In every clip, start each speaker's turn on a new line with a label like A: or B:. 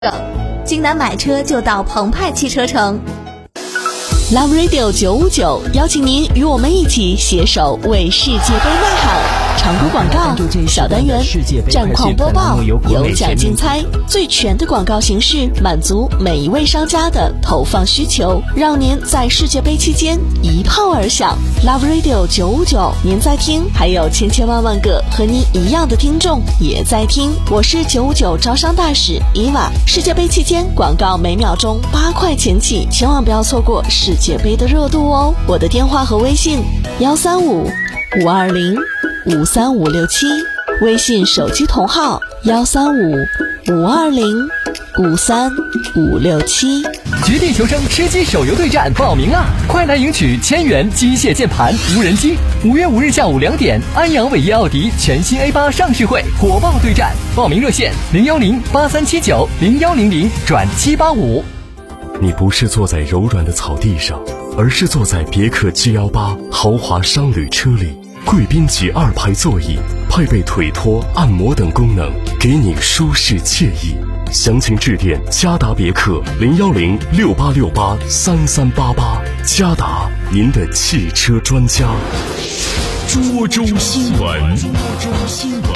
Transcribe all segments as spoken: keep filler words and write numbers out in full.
A: 京南买车就到澎湃汽车城。
B: Love Radio 九五九邀请您与我们一起携手为世界杯呐喊。常规广告、小单元、战况播报、有奖竞猜，最全的广告形式，满足每一位商家的投放需求，让您在世界杯期间一炮而响。Love Radio 九五九，您在听，还有千千万万个和您一样的听众也在听。我是九五九招商大使伊娃。世界杯期间广告每秒钟八块钱起，千万不要错过世界杯的热度哦。我的电话和微信幺三五五二零五三五六七，微信手机同号幺三五五二零五三五六七。
C: 绝地求生吃鸡手游对战报名啦！快来赢取千元机械键盘无人机。五月五日下午两点，安阳伟业奥迪全新 A 八 上市会火爆对战，报名热线零幺零八三七九零幺零零转七八五。
D: 你不是坐在柔软的草地上，而是坐在别克 G 一八 豪华商旅车里。贵宾级二排座椅，配备腿托、按摩等功能，给你舒适惬意。详情致电嘉达别克零幺零六八六八三三八八。嘉达，您的汽车专家。
E: 涿州新闻，涿州新闻。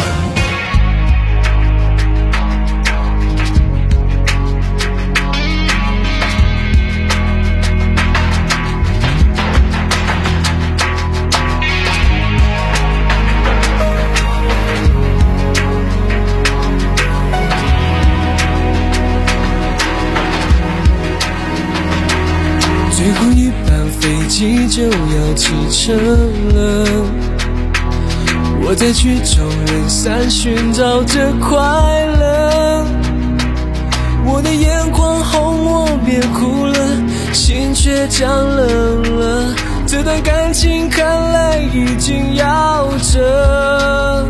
F: 最后一班飞机就要启程了，我在曲终人散寻找着快乐。我的眼眶红，我别哭了，心却降冷了。这段感情看来已经夭折，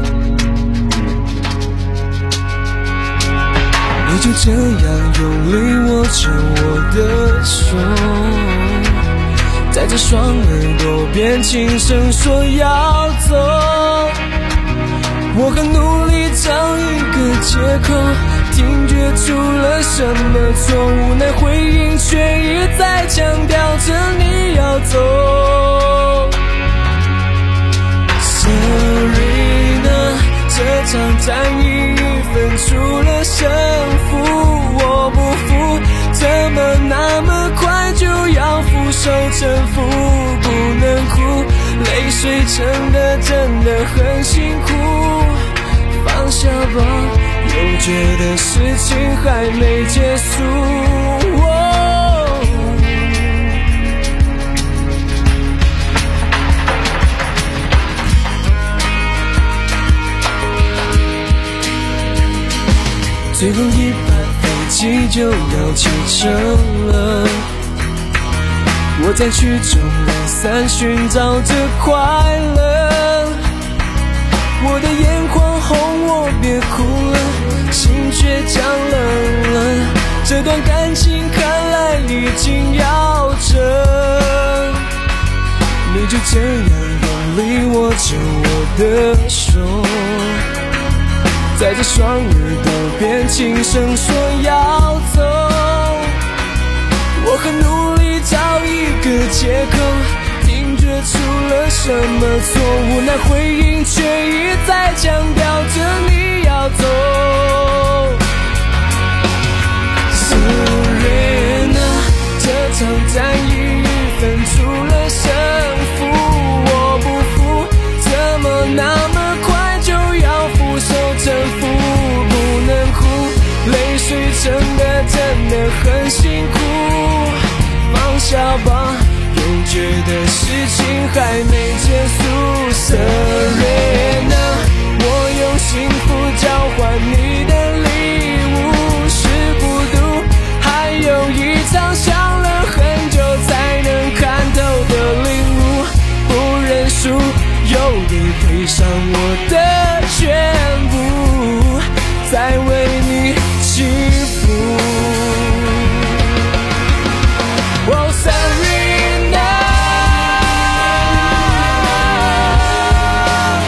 F: 你就这样用力握着我的手，在这双耳朵边轻声说要走。我很努力找一个借口，听觉出了什么错，无奈回应却一再强调着你要走。Serena， 这场战役分出了胜负，我不服，怎么那么快就要俯首臣服？不能哭，泪水真的真的很辛苦，放下吧，又觉得事情还没结束。哦，最后一班飞机就要启程了，我在曲终人散寻找着快乐。我的眼眶红，我别哭了，心却降冷了。这段感情看来已经夭折，你就这样用力握着我的手，在这双耳朵边轻声说要走。我很努力找一个借口，听觉出了什么错，无奈回应却一再强调着你要走。Serena， 这场战役分出了胜负，我不服，怎么那么快就要俯首臣服？不能哭，泪水真的真的很辛苦，放下吧，又觉得事情还没结束。Serena， 我用幸福交换你的礼物，是孤独，还有一场想了很久才能看透的领悟。不认输，又得赔上我的全部，再为你祈福。Oh Serena，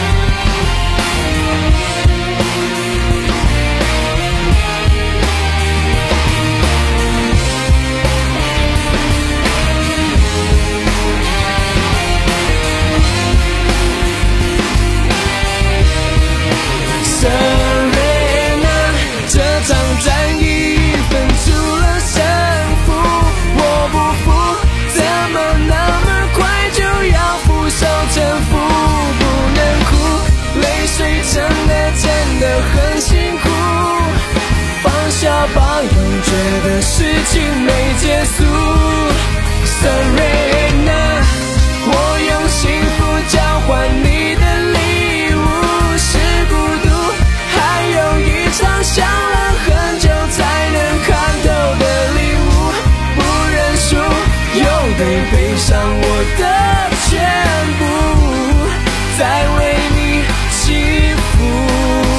F: 的事情没结束。Serena， 我用幸福交换你的礼物，是孤独，还有一场想了很久才能看透的领悟。不认输，又得背上我的全部，再为你祈福。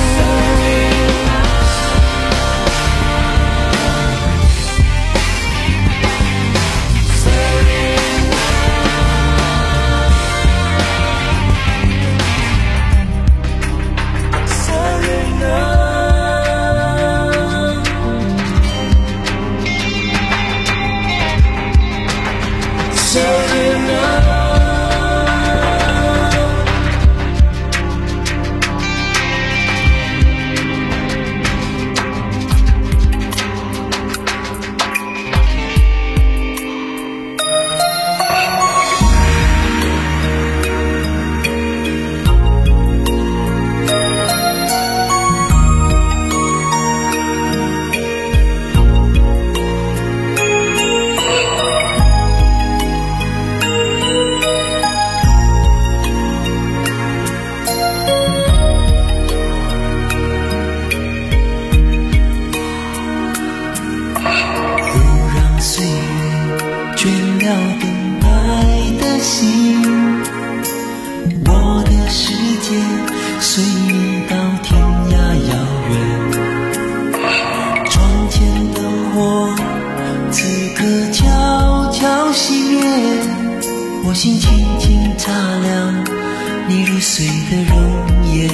G: 我心轻轻擦亮你入睡的容颜，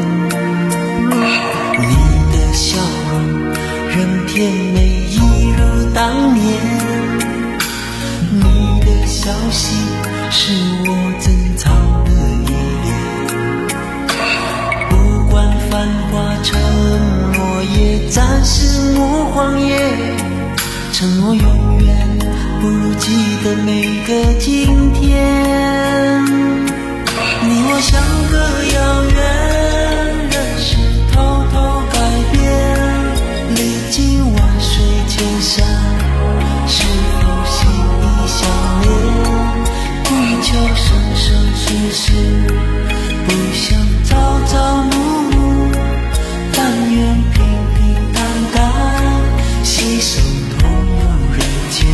G: 你的笑容仍甜美一如当年，你的消息是我珍藏的依恋，不管繁华承诺也暂时莫谎言，承诺永远不如记得每个今天。你我相隔遥远，人事偷偷改变，历经万水千山，是否心意相连？不求生生世世，不想朝朝暮暮，但愿平平淡淡，携手同游人间。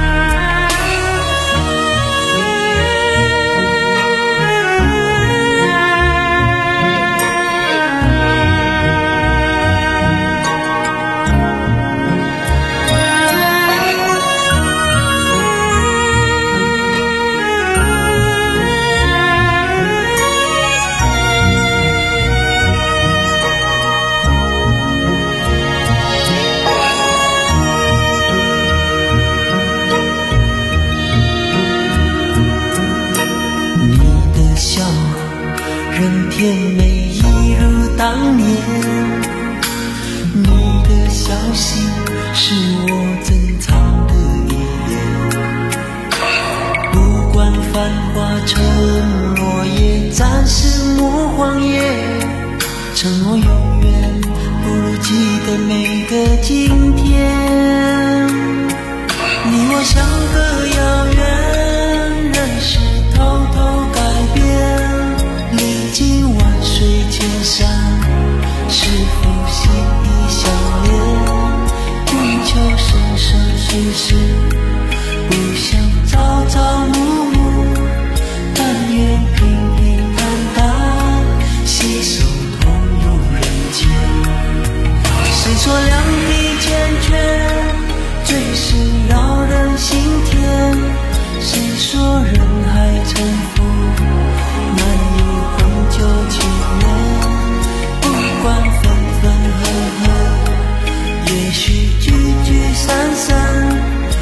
G: 仍甜美一如当年，你的消息是我珍藏的依恋，不管繁华承诺也暂时莫谎言，承诺永远不如记得每个今天。你我相隔遥远，人事偷偷改变，历经万水千山，是否心意相连？不求生生世世，不想朝朝暮暮，但愿平平淡淡，携手同游人间。谁说两地缱绻最是扰人心田？谁说人海沉浮难有恒久情缘？不管分分合合，也许聚聚散散，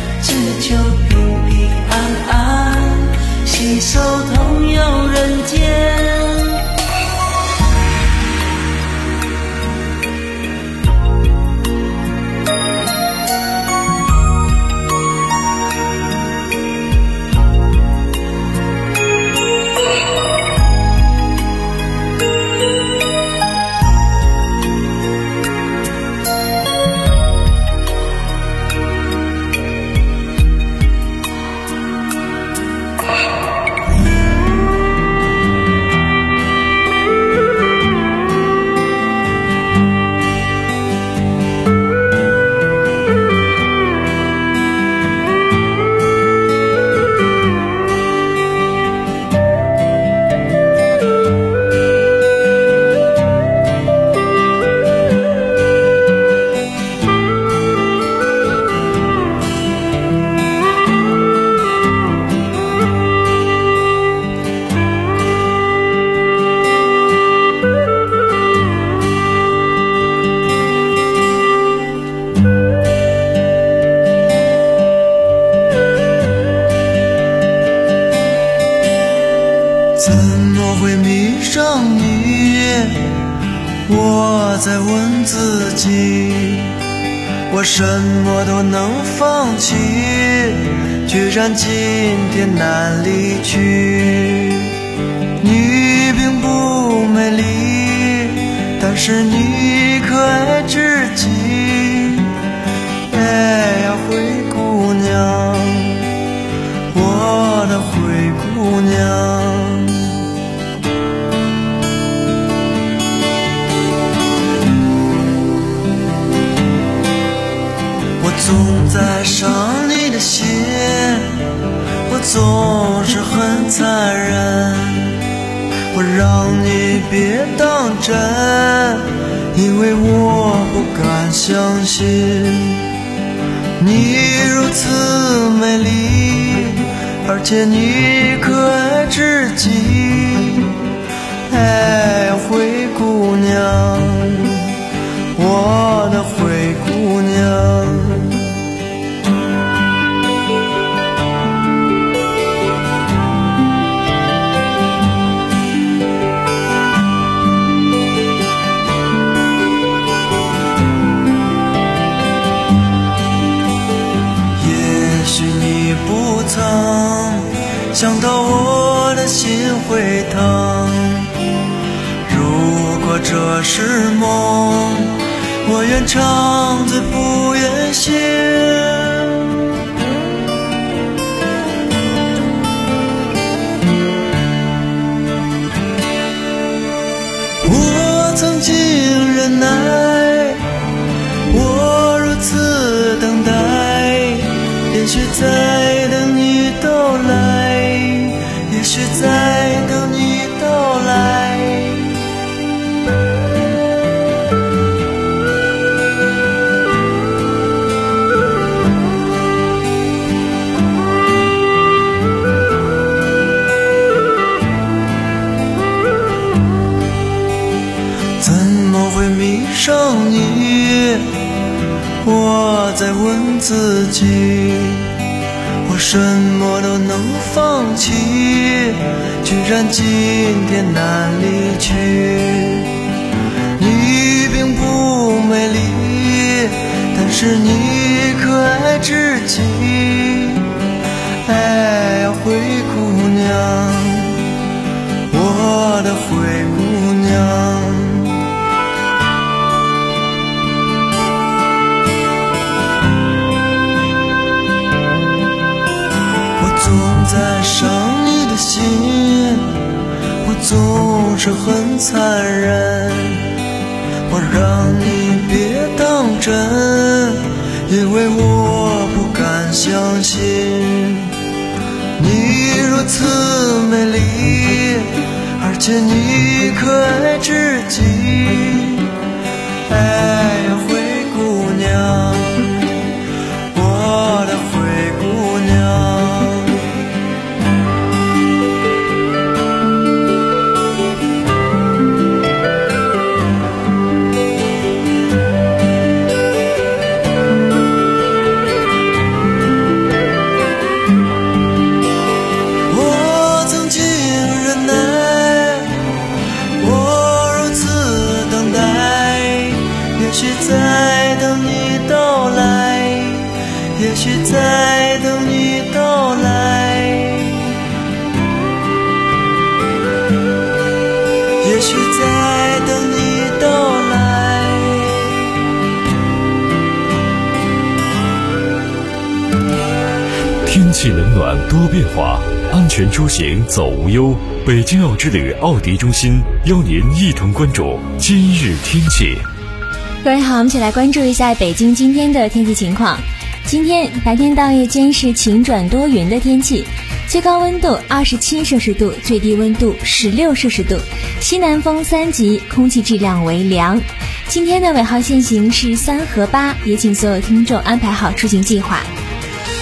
G: 想你，我在问自己，我什么都能放弃，居然今天难离去。你并不美丽，但是你可爱至极。哎呀，灰姑娘，我的灰姑娘。我总在伤你的心，我总是很残忍，我让你别当真，因为我不敢相信你如此美丽，而且你可爱至极。哎，灰姑娘，我的灰姑娘。想到我的心会疼，如果这是梦，我愿长醉不愿醒。我曾经忍耐，我如此等待，也许在等你到来，也许在等你到来。怎么会迷上你？我在问自己，我什么都能放弃，居然今天难离去。你并不美丽，但是你可爱至极。哎呀，灰姑娘，我的灰姑娘。总在伤你的心，我总是很残忍，我让你别当真，因为我不敢相信你如此美丽，而且你可爱至极。哎呀，灰姑娘，我的灰姑娘。也许在等你到来，也许在等你到来。
D: 天气冷暖多变化，安全出行走无忧。北京奥之旅奥迪中心邀您一同关注今日天气。
H: 各位好，我们一起来关注一下北京今天的天气情况。今天白天到夜间是晴转多云的天气，最高温度二十七摄氏度，最低温度十六摄氏度，西南风三级，空气质量为良。今天的尾号限行是三和八，也请所有听众安排好出行计划。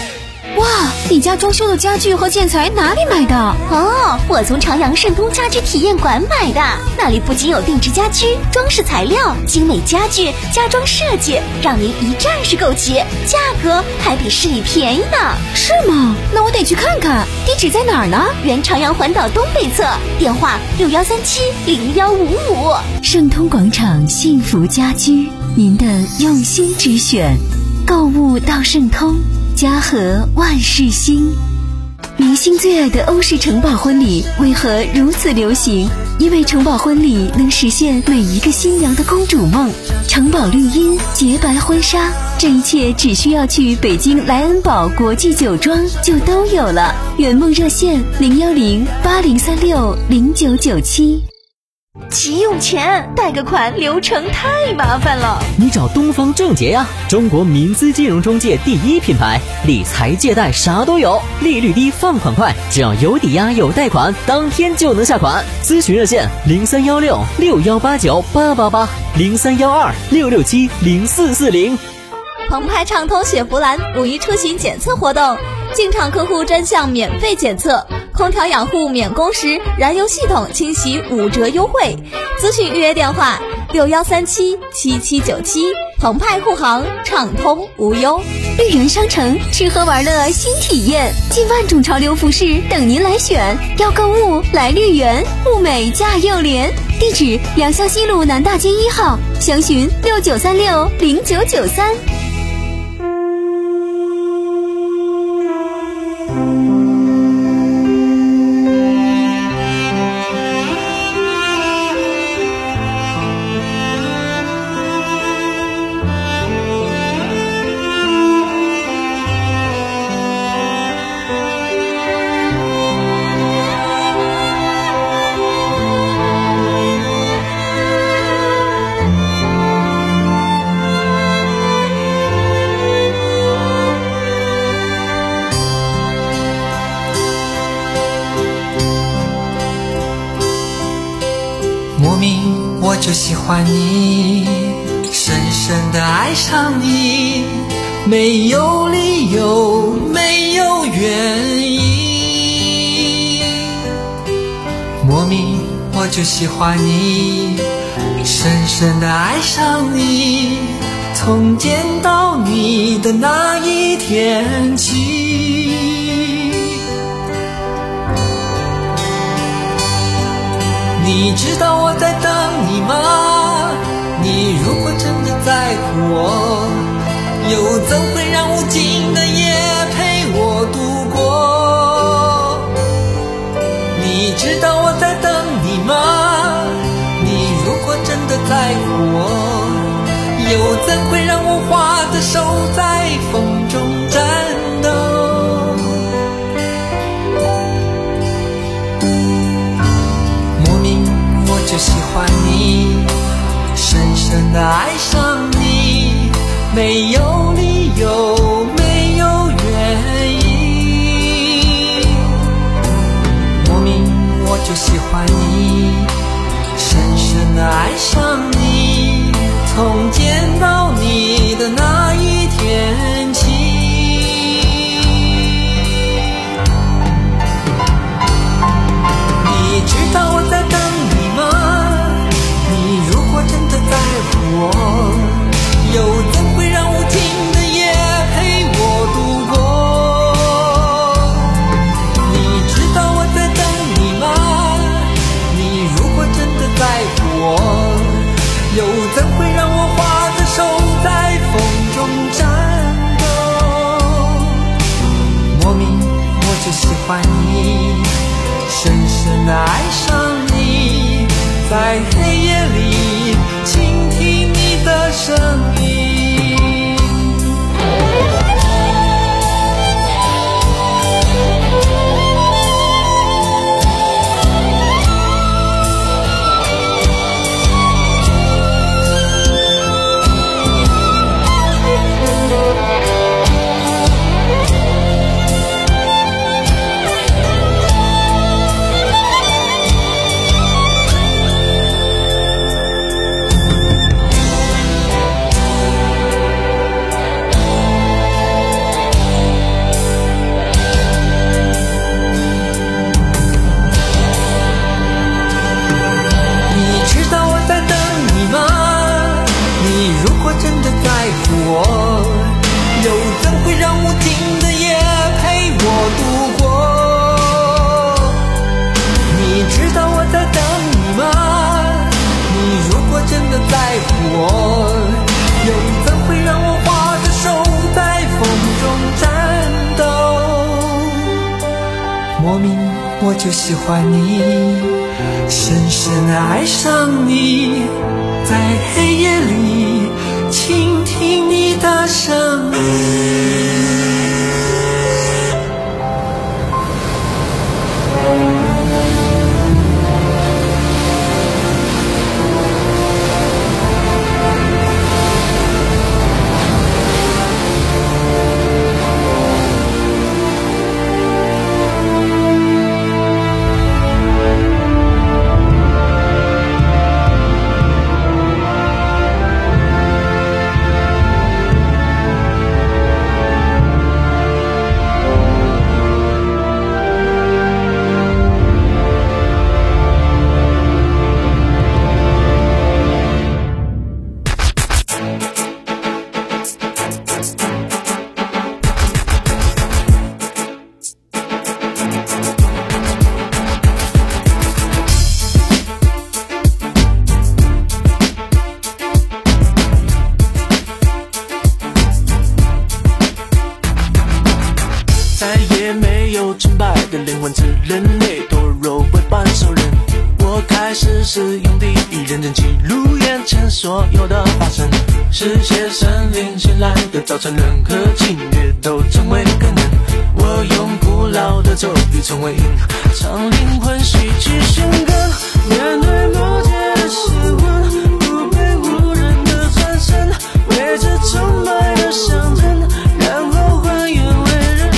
H: 哇，你家装修的家具和建材哪里买的？
A: 哦，我从朝阳盛通家居体验馆买的，那里不仅有定制家居、装饰材料、精美家具、家装设计，让您一站式购齐，价格还比市里便宜呢。
H: 是吗？那我得去看看，地址在哪儿呢？
A: 原朝阳环岛东北侧，电话六幺三七零幺五五。
B: 盛通广场幸福家居，您的用心之选，购物到盛通，家和万事兴。明星最爱的欧式城堡婚礼为何如此流行？因为城堡婚礼能实现每一个新娘的公主梦。城堡绿荫、洁白婚纱，这一切只需要去北京莱恩堡国际酒庄就都有了。圆梦热线零幺零八零三六零九九七。
A: 急用钱，贷个款流程太麻烦了。
I: 你找东方正杰呀，中国民资金融中介第一品牌，理财借贷啥都有，利率低，放款快，只要有抵押有贷款，当天就能下款。咨询热线零三幺六六幺八九八八八零三幺二六六七零四四零。
A: 澎湃畅通雪佛兰五一出行检测活动，进场客户专项免费检测，空调养护免工时，燃油系统清洗五折优惠。咨询预约电话六幺三七七七九七。澎湃护航，畅通无忧。
H: 绿源商城吃喝玩乐新体验，近万种潮流服饰等您来选。要购物来绿源，物美价又廉。地址：良乡西路南大街一号，详询六九三六零九九三。
G: 莫名我就喜欢你，深深地爱上你，没有理由，没有原因。莫名我就喜欢你，深深地爱上你，从见到你的那一天起。你知道我在等你吗？你如果真的在乎我，又怎会让无尽的夜陪我度过？你知道我在等你吗？你如果真的在乎我，又怎会让我花的手在风中颤抖？我就喜欢你，深深地爱上你，没有理由，没有原因。莫名我就喜欢你，深深地爱上你，从见到你的那一天起。你知道我在等你吗？你如果真的在乎我，又怎会让无尽我就喜欢你，深深爱上你，在黑夜里倾听你的声音。
F: 再也没有成败的灵魂，自人类堕落为半兽人。我开始使用第一人称记录眼前所有的发生，世界生灵醒来的早晨，任何侵略都成为可能。我用古老的咒语成为音，唱灵魂戏剧性歌，面对魔界的邪魂，不被无人的转身，为这成败的象征，然后还原为人。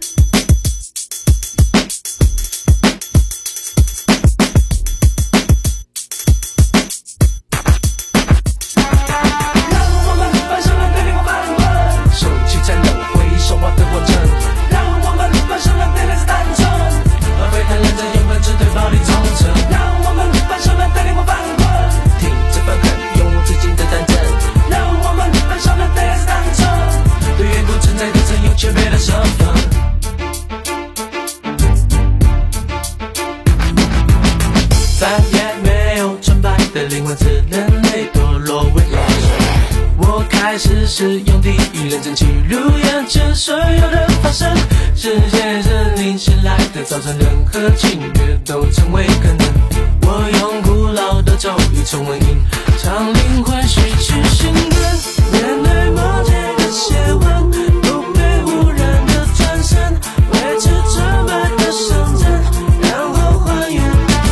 F: 再也没有成败的灵魂，自人类堕落为老鼠。我开始使用第一人称记录眼前所有的发生，世界是你醒来的早晨，任何侵略都成为可能。我用古老的咒语重温音，唱灵魂戏剧性歌，面对魔界的邪魂，不被污染的转身，维持成败的象征，然后还原。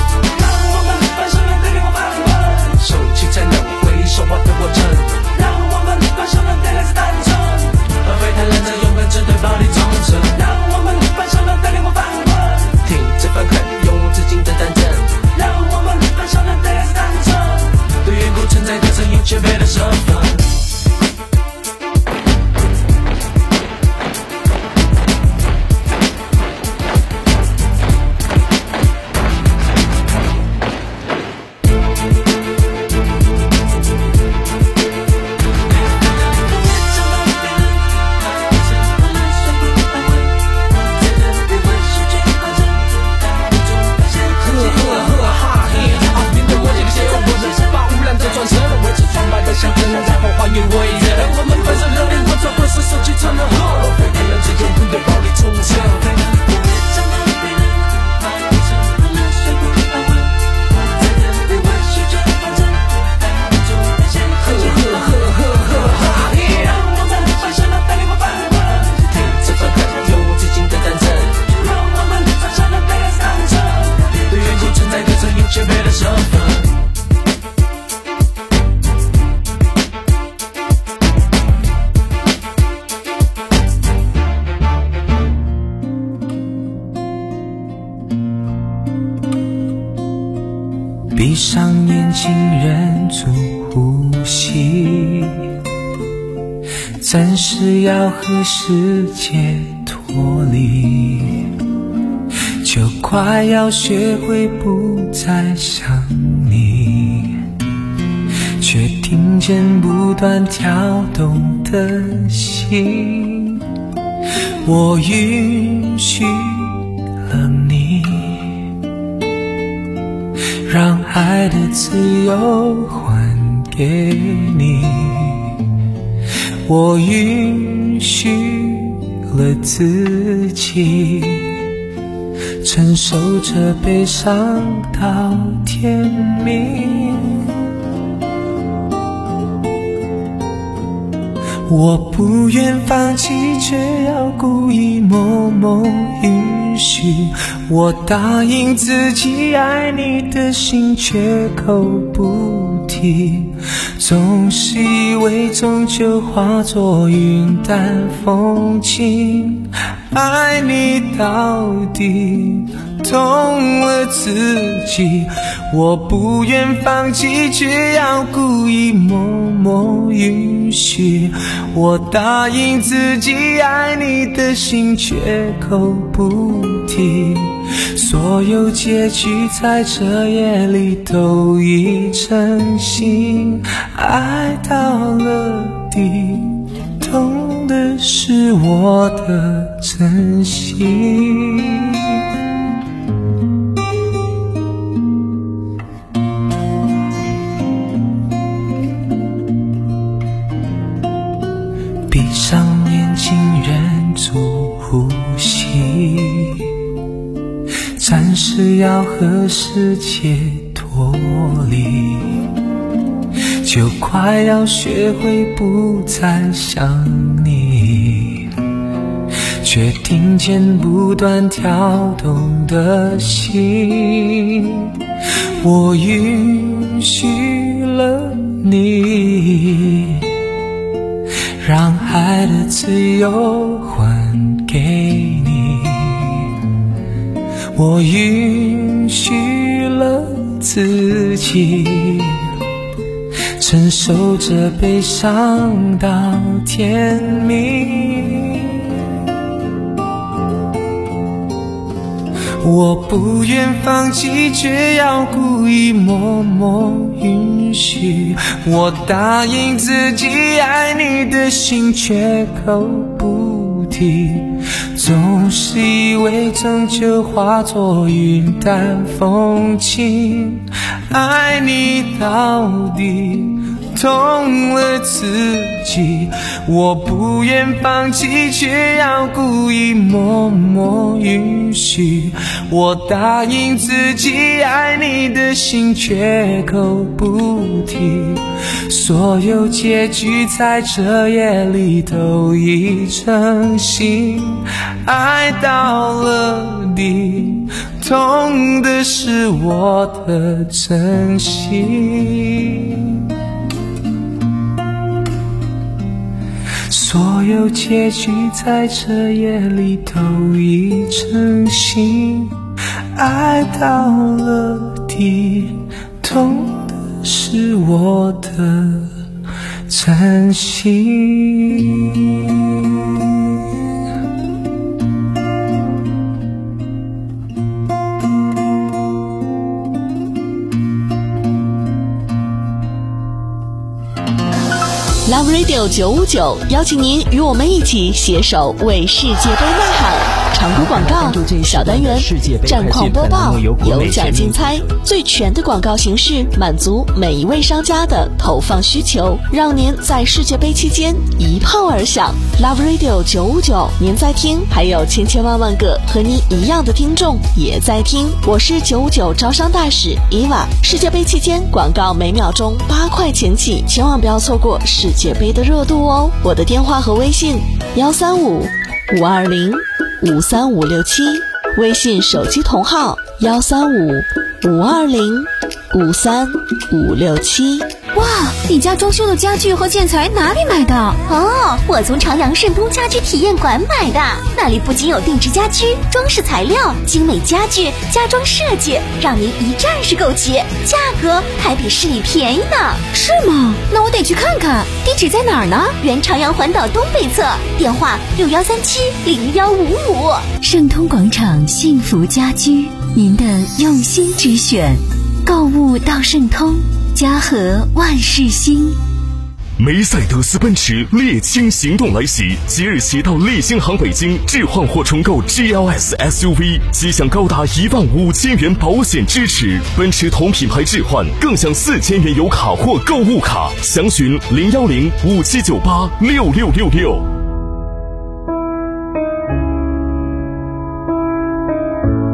F: 手起才能挥手画的过程，让我们关上了对来自单纯，而非贪婪的勇敢，只对暴力忠诚。让我们关上了对灵魂反问，听着愤恨，永无止境的战争。让我们关上了对来自单纯，对远古存在的声音却被了身份。闭上眼睛，忍住呼吸，暂时要和世界脱离，就快要学会不再想你，却听见不断跳动的心。我允许了你，让爱的自由还给你，我允许了自己， 承受着悲伤到天明。我不愿放弃，却要故意默默允许。我答应自己爱你的心，绝口不提。总是以为终究化作云淡风轻，爱你到底，痛了自己。我不愿放弃，却要故意默默允许。我答应自己爱你的心，绝口不提。所有结局在这夜里都已成型，爱到了底，痛的是我的真心。闭上眼睛，忍住呼吸，暂时要和世界脱离，就快要学会不再想你，却听见不断跳动的心。我允许了你，让爱的自由还给你。我允许了自己，承受着悲伤到天明。我不愿放弃，却要故意默默允许。我答应自己爱你的心，绝口不提。总是以为终究化作云淡风轻，爱你到底，痛了自己。我不愿放弃，却要故意默默允许。我答应自己爱你的心，绝口不提。所有结局在这夜里都已成型，爱到了底，痛的是我的真心。所有结局在这夜里都已成型，爱到了底，痛的是我的真心。
B: Love Radio 九五九邀请您与我们一起携手为世界杯呐喊。常规广告、小单元、战况播报、有奖竞猜，最全的广告形式，满足每一位商家的投放需求，让您在世界杯期间一炮而响。Love Radio 九五九，您在听，还有千千万万个和您一样的听众也在听。我是九五九招商大使伊娃。世界杯期间广告每秒钟八块钱起，千万不要错过世界杯的热度哦。我的电话和微信幺三五五二零五三五六七，微信手机同号幺三五五二零五三五六七。
H: 哇，你家装修的家具和建材哪里买的？
A: 哦，我从朝阳盛东家居体验馆买的，那里不仅有定制家居、装饰材料、精美家具、家装设计，让您一站式购齐，价格还比市里便宜呢。
H: 是吗？那我得去看看。地址在哪儿呢？
A: 原朝阳环岛东北侧，电话六幺三七零幺五五。
H: 盛通广场幸福家居，您的用心之选。购物到盛通，家和万事兴。
D: 梅赛德斯奔驰猎青行动来袭，即日起到立新航北京置换或重购 G L S S U V， 即享高达一万五千元保险支持。奔驰同品牌置换更享四千元油卡或购物卡，详询零幺零五七九八六六六六。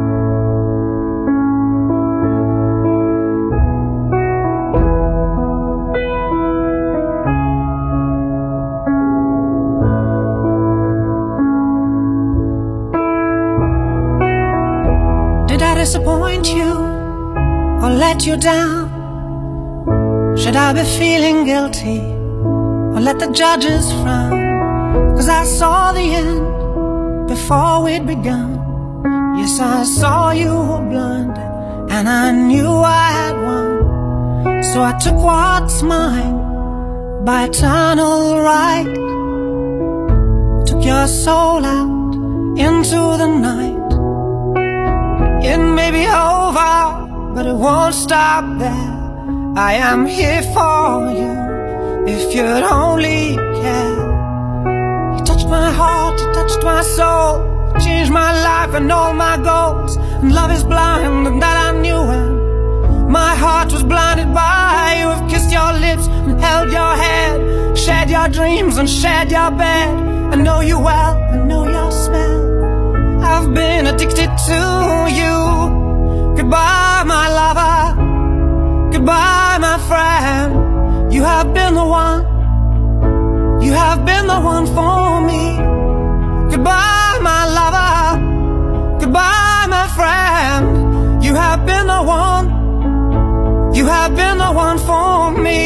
F: disappoint you or let you down? Should I be feeling guilty or let the judges frown? 'Cause I saw the end before we'd begun. Yes, I saw you were blind and I knew I had won. So I took what's mine by eternal right, took your soul out into the night. It may be over, but it won't stop there. I am here for you if you'd only care. You touched my heart, you touched my soul, changed my life and all my goals. And love is blind, and that I knew when my heart was blinded by you. I've kissed your lips and held your head, shared your dreams and shared your bed. I know you well, I know your smell. I've been addicted to you. Goodbye, my lover. Goodbye, my friend. You have been the one. You have been the one for me. Goodbye, my lover. Goodbye, my friend. You have been the one. You have been the one for me.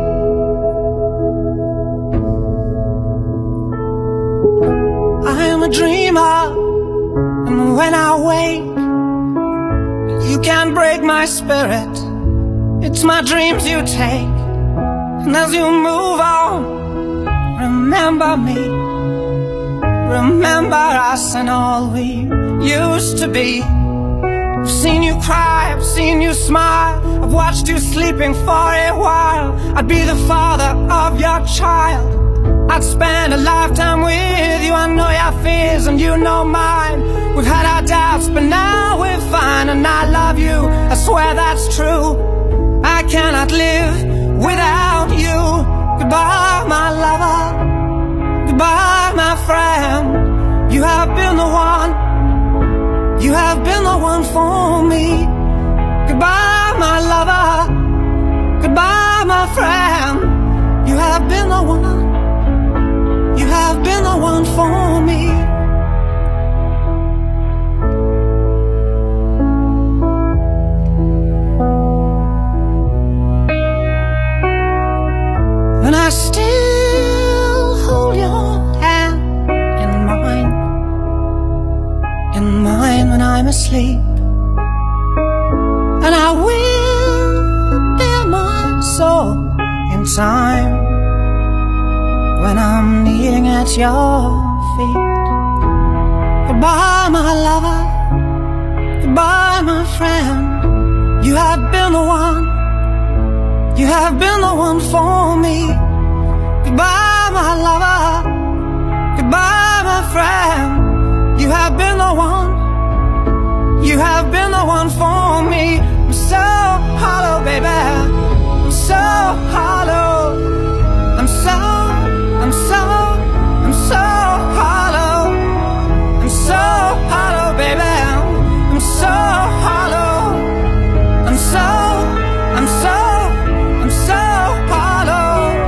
F: I am a dreamer, and when I wake, you can't break my spirit. It's my dreams you take. And as you move on, remember me. Remember us and all we used to be. I've seen you cry, I've seen you smile, I've watched you sleeping for a while. I'd be the father of your child. I'd spend a lifetime with you. I know your fears and you know mine. We've had our doubts, but now we're fine. And I love you, I swear that's true. I cannot live without you. Goodbye, my lover. Goodbye, my friend. You have been the one. You have been the one for me. Goodbye, my lover. Goodbye, my friend. You have been the one. You have been the one for me. And I still hold your hand in mine, in mine when I'm asleep. And I will bear my soul in time when I'm kneeling at your feet. Goodbye, my lover. Goodbye, my friend. You have been the one. You have been the one for me. Goodbye, my lover. Goodbye, my friend. You have been the one. You have been the one for me. I'm so hollow, baby. I'm so hollow. I'm so, I'm so, I'm so hollow. I'm so hollow, baby. I'm so hollow. I'm so, I'm so, I'm so hollow.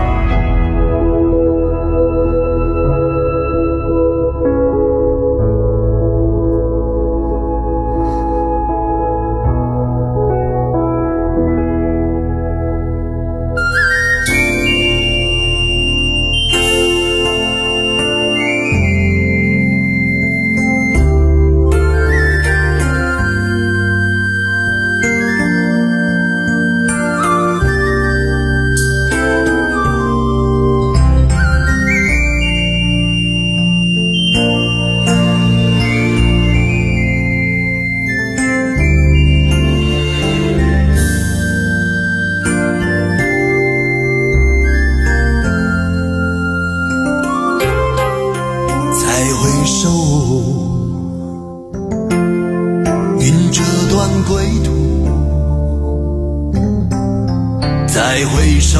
G: 再回首，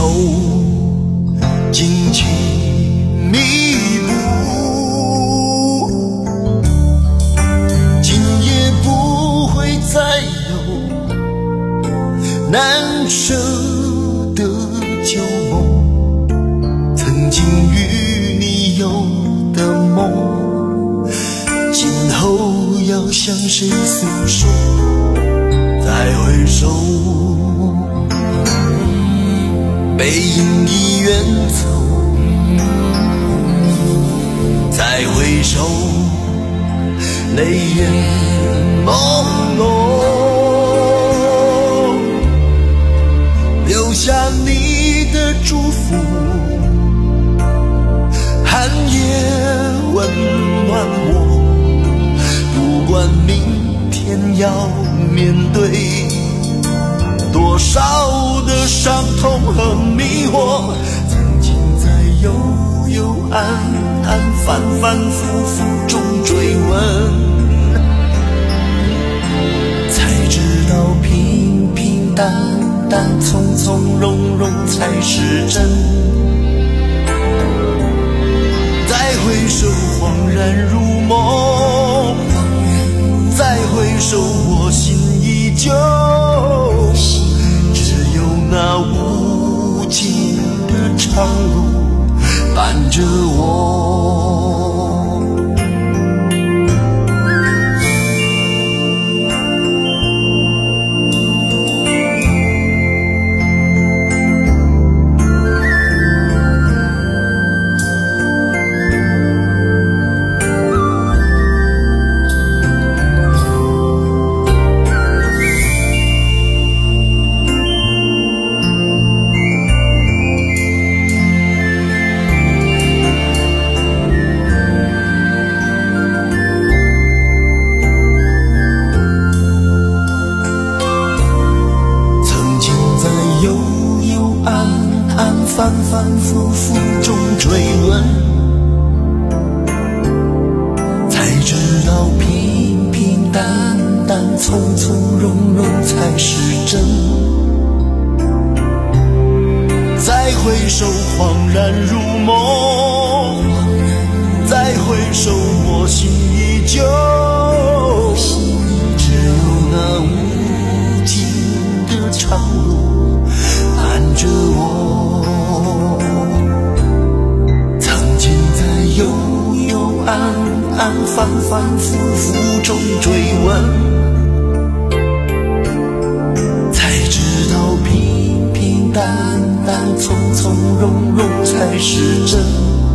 G: 荆棘密布，今夜不会再有难舍的旧梦，曾经与你有的梦，今后要向谁诉说？ 再回首，背影已远走，再回首，泪眼朦胧，留下你的祝福，寒夜温暖我，不管明天要面对多少的伤痛和迷惑，曾经在幽幽暗暗反反复复中追问，才知道平平淡淡从从容容才是真，再回首恍然如梦，再回首我心依旧，只有那无尽的长路伴着我。反反复复中追问，才知道平平淡淡从从容容才是真，再回首恍然如梦，再回首我心依旧，只有那无尽的长路伴着我，幽幽暗暗反反复复中追问，才知道平平淡淡从从容容才是真，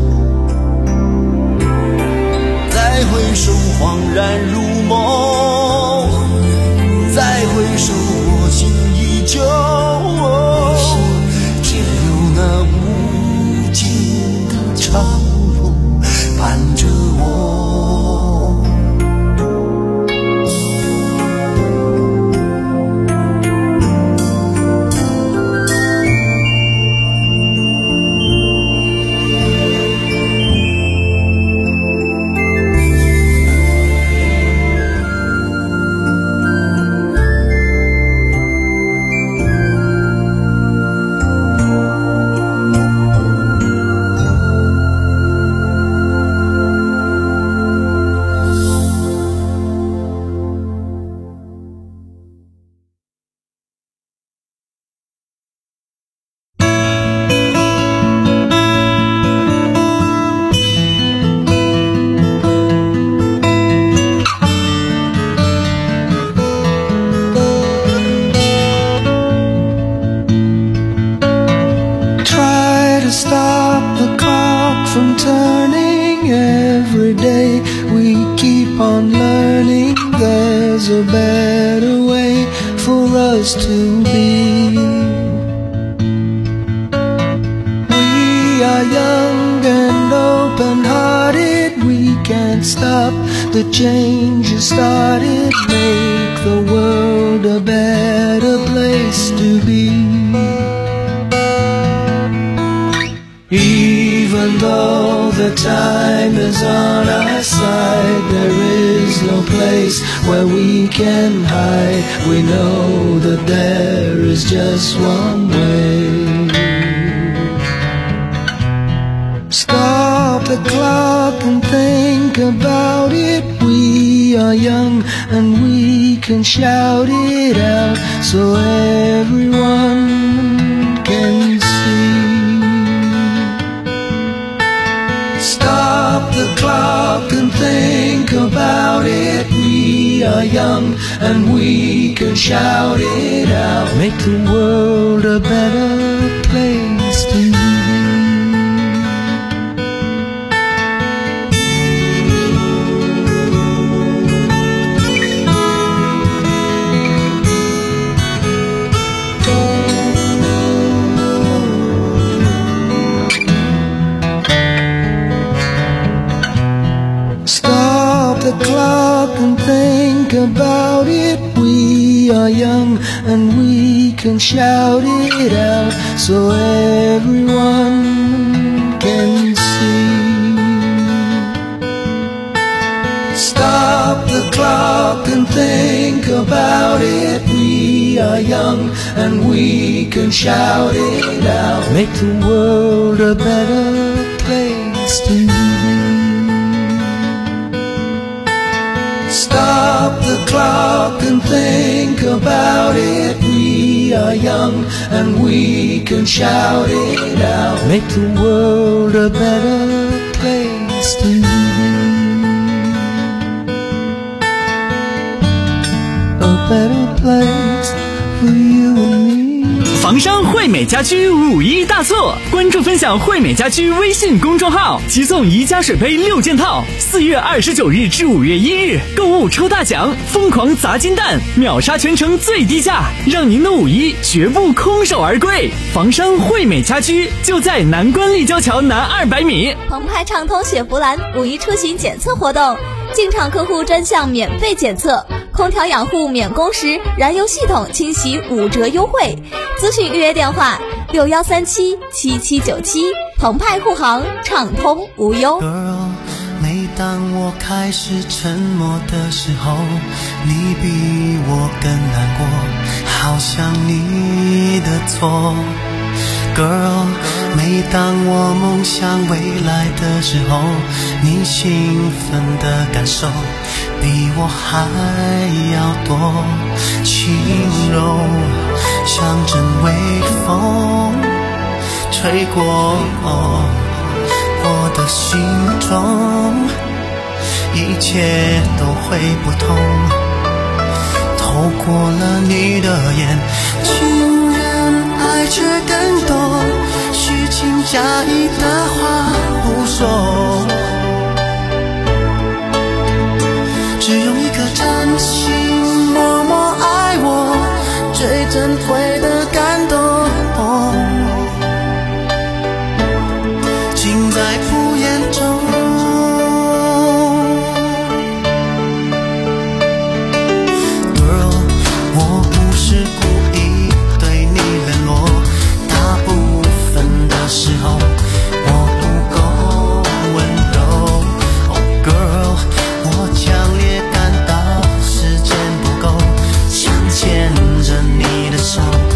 G: 再回首恍然如梦，再回首我心依旧，只有那无尽的长伴着我。
F: a better way for us to be. We are young and open-hearted, we can't stop the change you started. Make the world a better place to be. Even though the time is on our side, there is no place where we can hide. We know that there is just one way. Stop the clock and think about it. We are young and we can shout it out so everyone can see. Stop the clock and think about it. We
G: are young and we can shout it out. Make the world a better place to be. The clock and think about it. We are young and we can shout it out so everyone can see. Stop the clock and think about it. We are young and we can shout it out. Make the world a better place to be. Stop the clock and think about it. We are young and we can shout it out. Make the world a better place to be. A better place for you and me.
C: 房商惠美家居五一大促，关注分享惠美家居微信公众号，即送宜家水杯六件套。四月二十九日至五月一日，购物抽大奖，疯狂砸金蛋，秒杀全城最低价，让您的五一绝不空手而归。房商惠美家居就在南关立交桥南二百米。
A: 澎湃畅通雪佛兰五一出行检测活动，进场客户专项免费检测，空调养护免工时，燃油系统清洗五折优惠。咨询预约电话六幺三七七七九七，澎湃护航，畅通无忧。
G: Girl, 每当我开始沉默的时候，你比我更难过，好像你的错。Girl, 每当我梦想未来的时候，你兴奋的感受比我还要多，轻柔像阵微风吹过我的心中，一切都会不同。透过了你的眼，竟然爱却更多，虚情假意的话不说，只用一颗真心默默爱我，最珍贵的感动，尽在不言中。Girl, 我不是故意对你冷落，大部分的时候我不够温柔。Oh girl, 我强烈感到时间不够，想牵着你的手。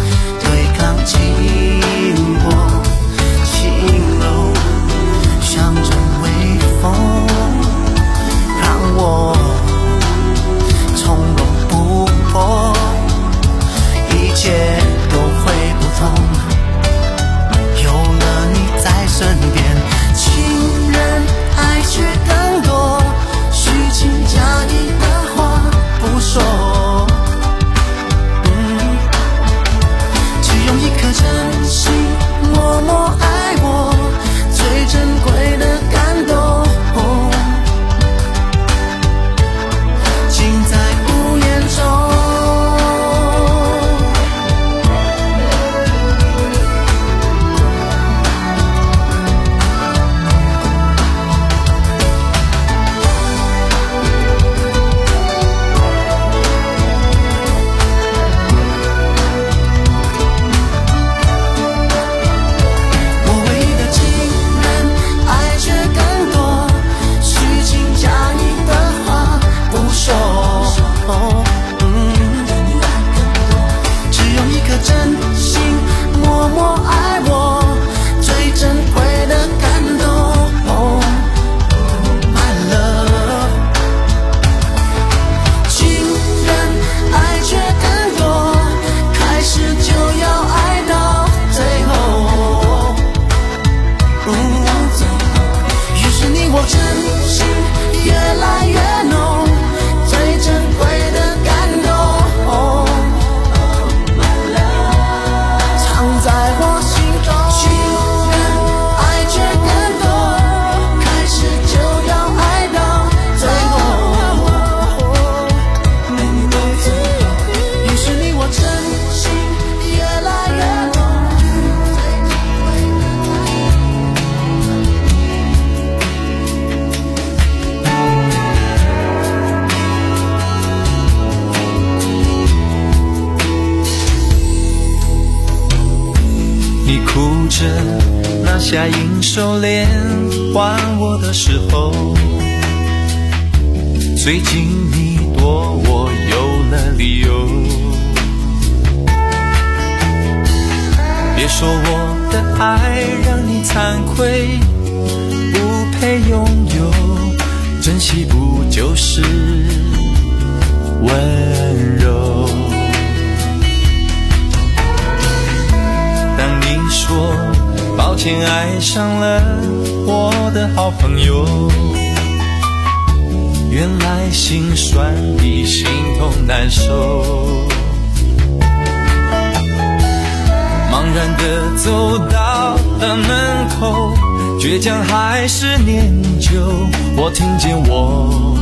G: 着拿下银手链还我的时候，最近你躲我有了理由。别说我的爱让你惭愧，不配拥有，珍惜不就是温柔？当你说抱歉爱上了我的好朋友，原来心酸比心痛难受。茫然地走到了门口，倔强还是念旧，我听见我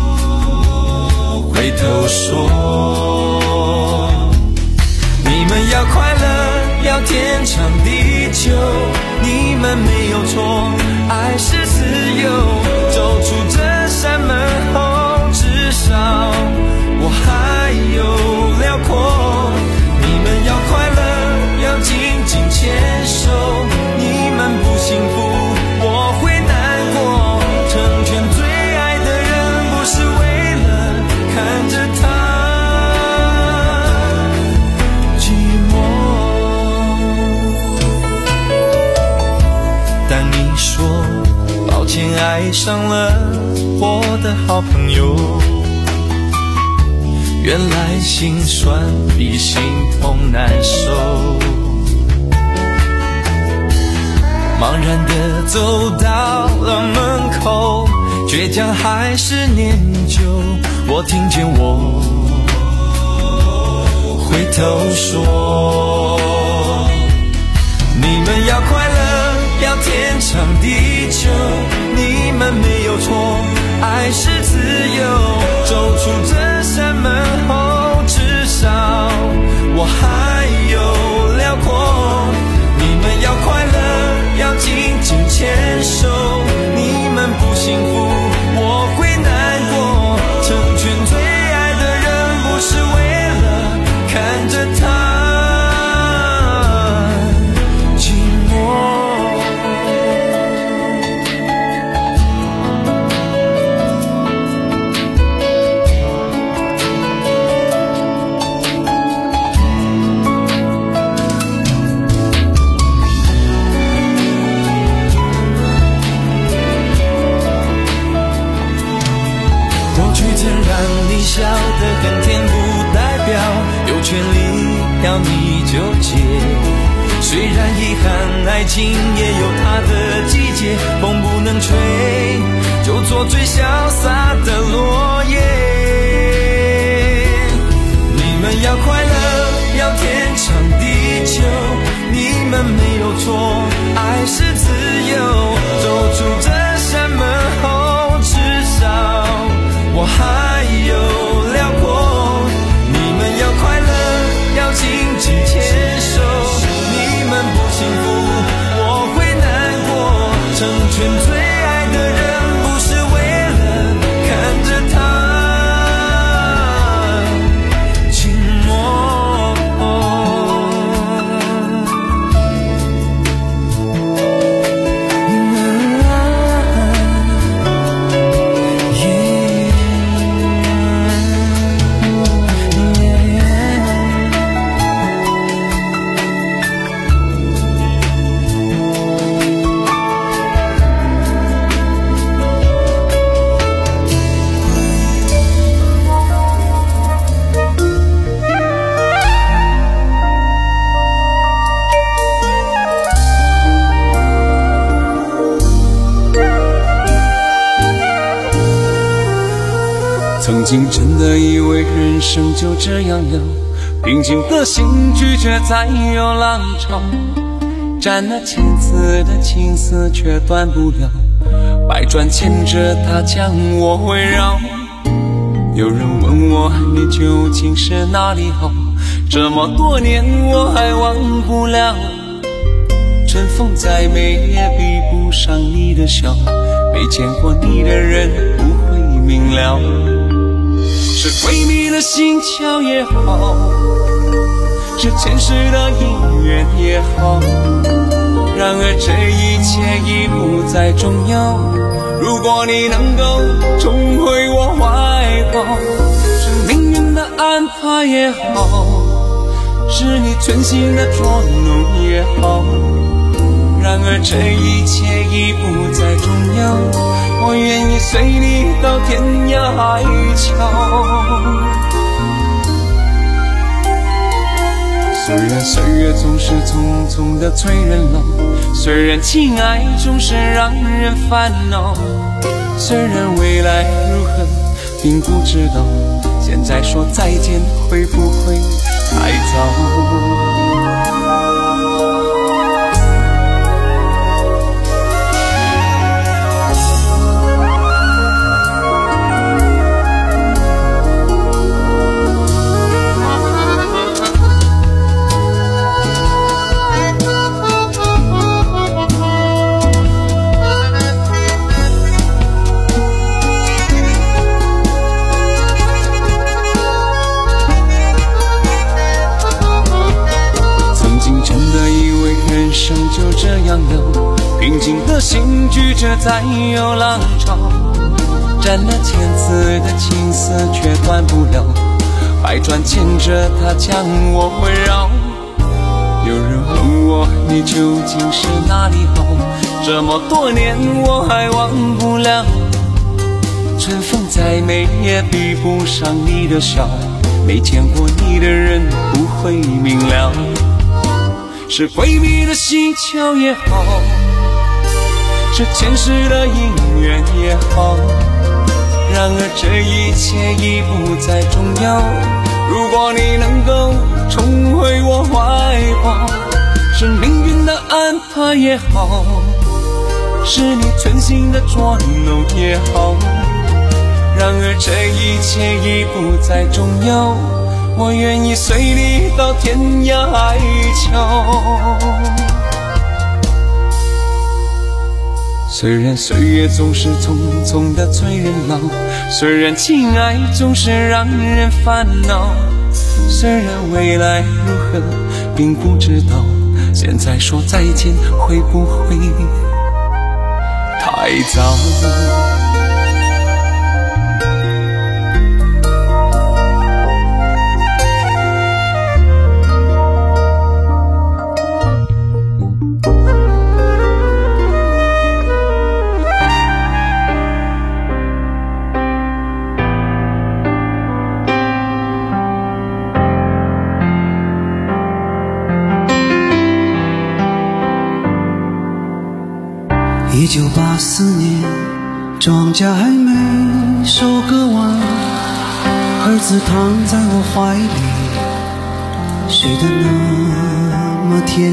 G: 回头说，你们要快乐，要天长地久，你们没有错，爱是自由。走出这扇门后，至少我还有辽阔。你们要快乐，要紧紧牵手，你们不幸福，我会难过。成全最爱的人，不是为了看着他寂寞。当你说抱歉爱上了我的好朋友，原来心酸比心痛难受。茫然地走到了门口，倔强还是念旧，我听见我回头说，你们要快乐，要天长地久，你们没有错，爱是自由。走出这扇门后，至少我还有辽阔。你们要快乐，要紧紧牵手，你们不幸福，我会难过。成全最爱的人，不是为了看着他寂寞。笑得很甜，不代表有权利要你纠结。虽然遗憾，爱情也有它的季节，风不能吹，就做最潇洒的落叶。你们要快乐，要天长地久，你们没有错，爱是自由。走出这扇门后，至少我还有辽阔。你们要快乐，要紧紧牵手，你们不幸福，我会难过。成全最爱的人，不是为了看着他寂寞。
F: 曾经真的以为人生就这样了，平静的心拒绝再有浪潮，斩了千次的情丝却断不了，百转千折它将我围绕。有人问我你究竟是哪里好，这么多年我还忘不了。春风再美也比不上你的笑，没见过你的人不会明了。是鬼迷的心窍也好，是前世的姻缘也好， 然而这一切已不再重要。如果你能够重回我怀抱，是命运的安排也好，是你存心的捉弄也好，然而这一切已不再重要，我愿意随你到天涯海角。虽然岁月总是匆匆的催人老，虽然情爱总是让人烦恼，虽然未来如何并不知道，现在说再见会不会太早？就这样了，平静的心举着再有浪潮，沾了千次的青丝却断不了，百转牵着它将我围绕。有人问我你究竟是哪里好，这么多年我还忘不了，春风再美也比不上你的笑，没见过你的人不会明了，是闺蜜的心桥也好，是前世的姻缘也好，然而这一切已不再重要。如果你能够重回我怀抱，是命运的安排也好，是你存心的捉弄也好，然而这一切已不再重要，我愿意随你到天涯海角。虽然岁月总是匆匆的催人老，虽然情爱总是让人烦恼，虽然未来如何并不知道，现在说再见会不会太早？
J: 一九八四年，庄稼还没收割完，儿子躺在我怀里，睡得那么甜。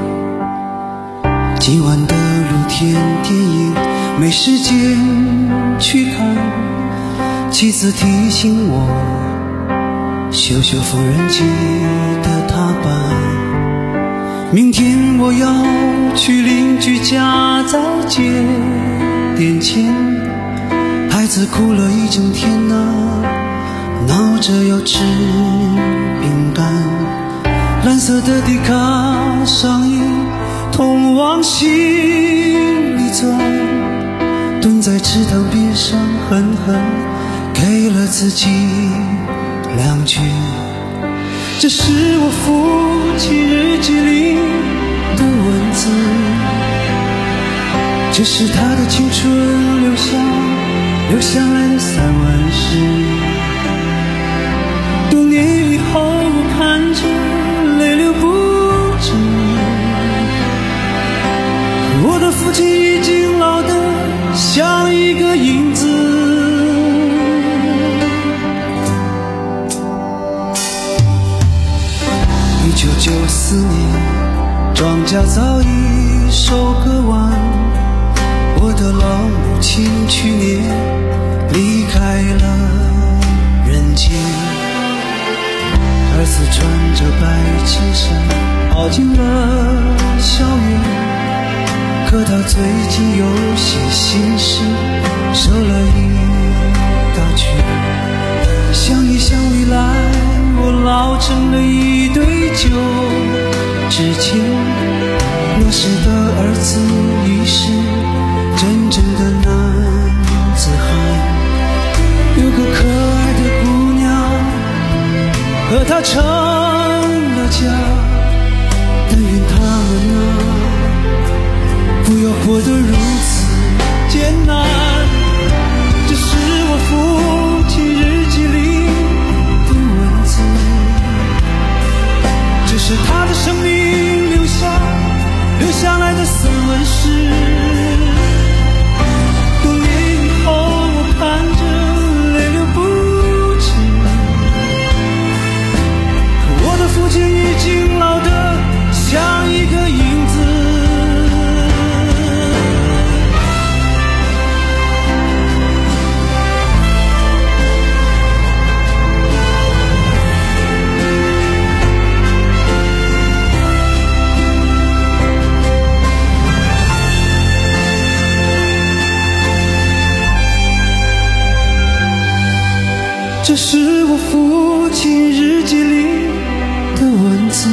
J: 今晚的露天电影没时间去看，妻子提醒我修修缝纫机的踏板。明天我要去邻居家再借点钱，孩子哭了一整天啊，闹着要吃饼干。蓝色的迪卡上衣痛往心里钻，蹲在池塘边上狠狠给了自己两句，这是我父亲日记里的文字，这是他的青春留下留下来的散文诗。多年以后我看着泪流不止，我的父亲已经老得像一个影子。一九九四年，庄稼早已收割完，我的老母亲去年离开了人间。儿子穿着白衬衫跑进了校园，可他最近有些心事，瘦了一大圈。想一想未来，我老成了一堆旧纸钱，那时的它成了家。但愿他们啊，不要活得如此艰难。这是我父亲日记里的文字，这是他的生命留下留下来的散文诗。多年以后我看着泪流不止，可我的父亲已经老得像一个影子。这是我父亲日记里的文字，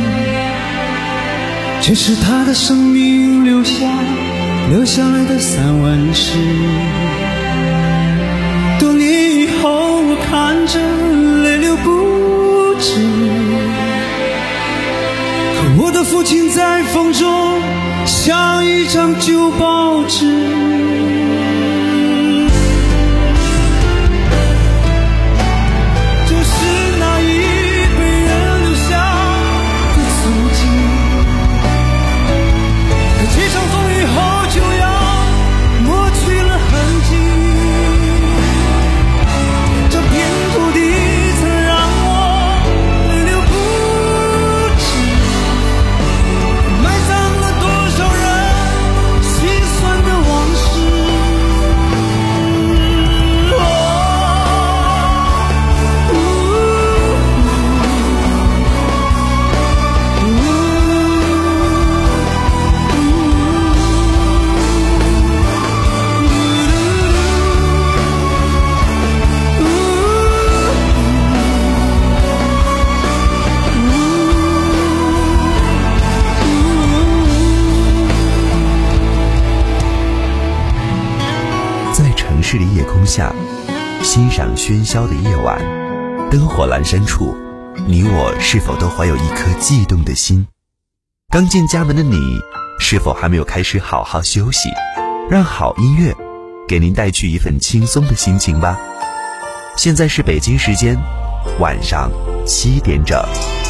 J: 这是他的生命留下留下来的散文诗。多年以后我看着泪流不止，可我的父亲在风中像一张旧报纸。
K: 市里夜空下，欣赏喧嚣的夜晚，灯火阑珊处，你我是否都怀有一颗悸动的心？刚进家门的你，是否还没有开始好好休息？让好音乐给您带去一份轻松的心情吧。现在是北京时间晚上七点整。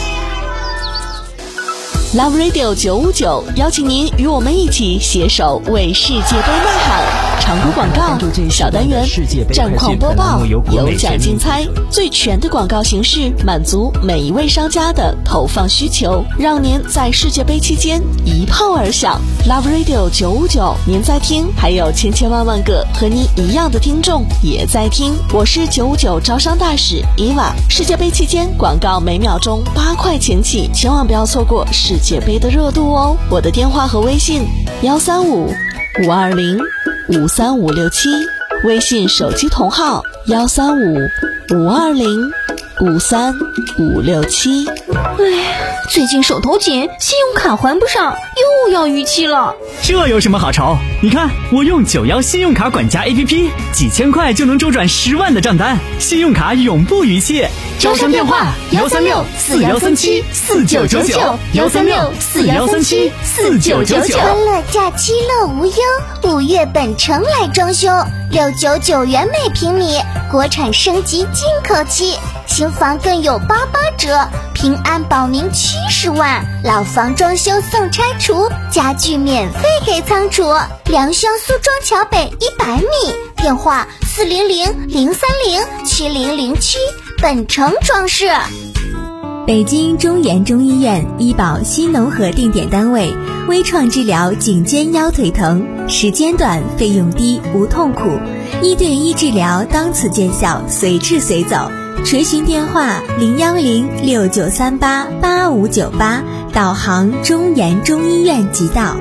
B: Love Radio 九五九邀请您与我们一起携手为世界杯呐喊。长途广告小单元，战况播报，有奖竞猜，最全的广告形式，满足每一位商家的投放需求，让您在世界杯期间一炮而响。Love Radio 九五九，您在听，还有千千万万个和您一样的听众也在听。我是九五九招商大使伊娃。世界杯期间广告每秒钟八块钱起，千万不要错过世界杯的热度哦。我的电话和微信幺三五五二零五三五六七，微信手机同号幺三五五二零五三五六七。
A: 哎，最近手头紧，信用卡还不上，又要逾期了。
L: 这有什么好愁？你看我用九幺信用卡管家 A P P， 几千块就能周转十万的账单，信用卡永不逾期。
A: 招商电话幺三六四幺三七四九九九，幺三六四幺三七四九九九。
M: 欢乐假期乐无忧，五月本城来装修，六九九元每平米，国产升级进口期，新房更有八八折，平安保您七十万，老房装修送拆除，家具免费给仓储，良乡苏庄桥北一百米，电话四零零零三零七零零七。本城装饰。
H: 北京中研中医院医保新农合定点单位，微创治疗颈肩腰腿疼，时间短，费用低，无痛苦，一对一治疗当此见效，随治随走。垂询电话零幺零六九三八八五九八，导航中研中医院即到。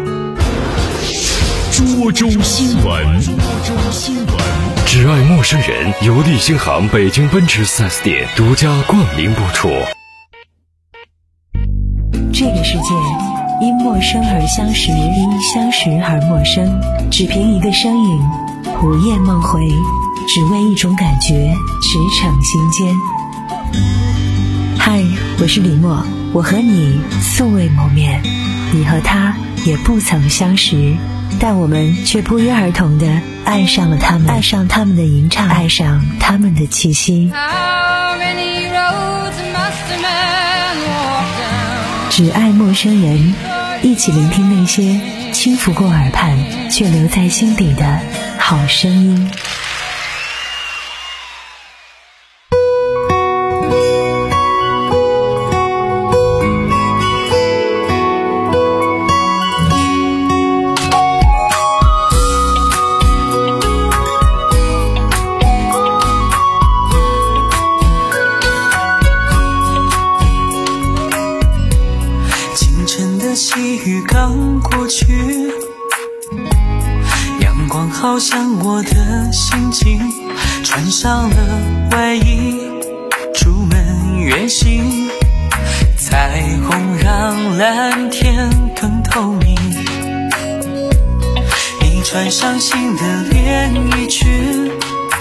E: 涿州新闻，涿州新闻。
D: 只爱陌生人由利星行北京奔驰 四 S 店独家冠名播出。
N: 这个世界因陌生而相识，因相识而陌生，只凭一个身影，午夜梦回，只为一种感觉，驰骋心间。 嗨，我是李默，我和你素未谋面，你和他也不曾相识，但我们却不约而同地爱上了他们，爱上他们的吟唱，爱上他们的气息。只爱陌生人，一起聆听那些轻拂过耳畔却留在心底的好声音。
J: 细雨刚过去，阳光好像我的心情，穿上了外衣，出门远行，彩虹让蓝天更透明。你穿上新的连衣裙，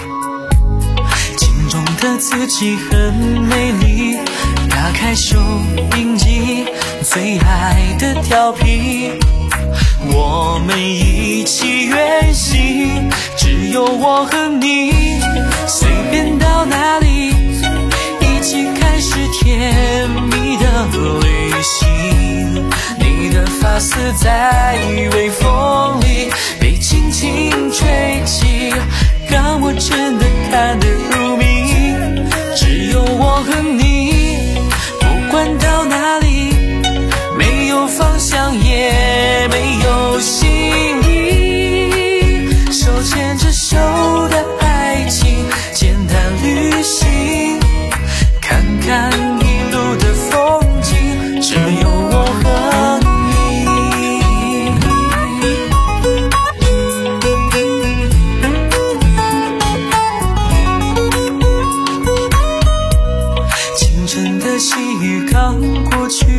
J: 镜中的自己很美丽，打开收音机，最爱的调皮，我们一起远行，只有我和你，随便到哪里，一起开始甜蜜的旅行。你的发丝在微风里被轻轻吹起，让我真的看得入迷。只有我和你，不管到哪里，没有方向也没有心意，手牵着手的爱情，简单旅行，看看一路的风景，只有我和你。清晨的细雨刚过去，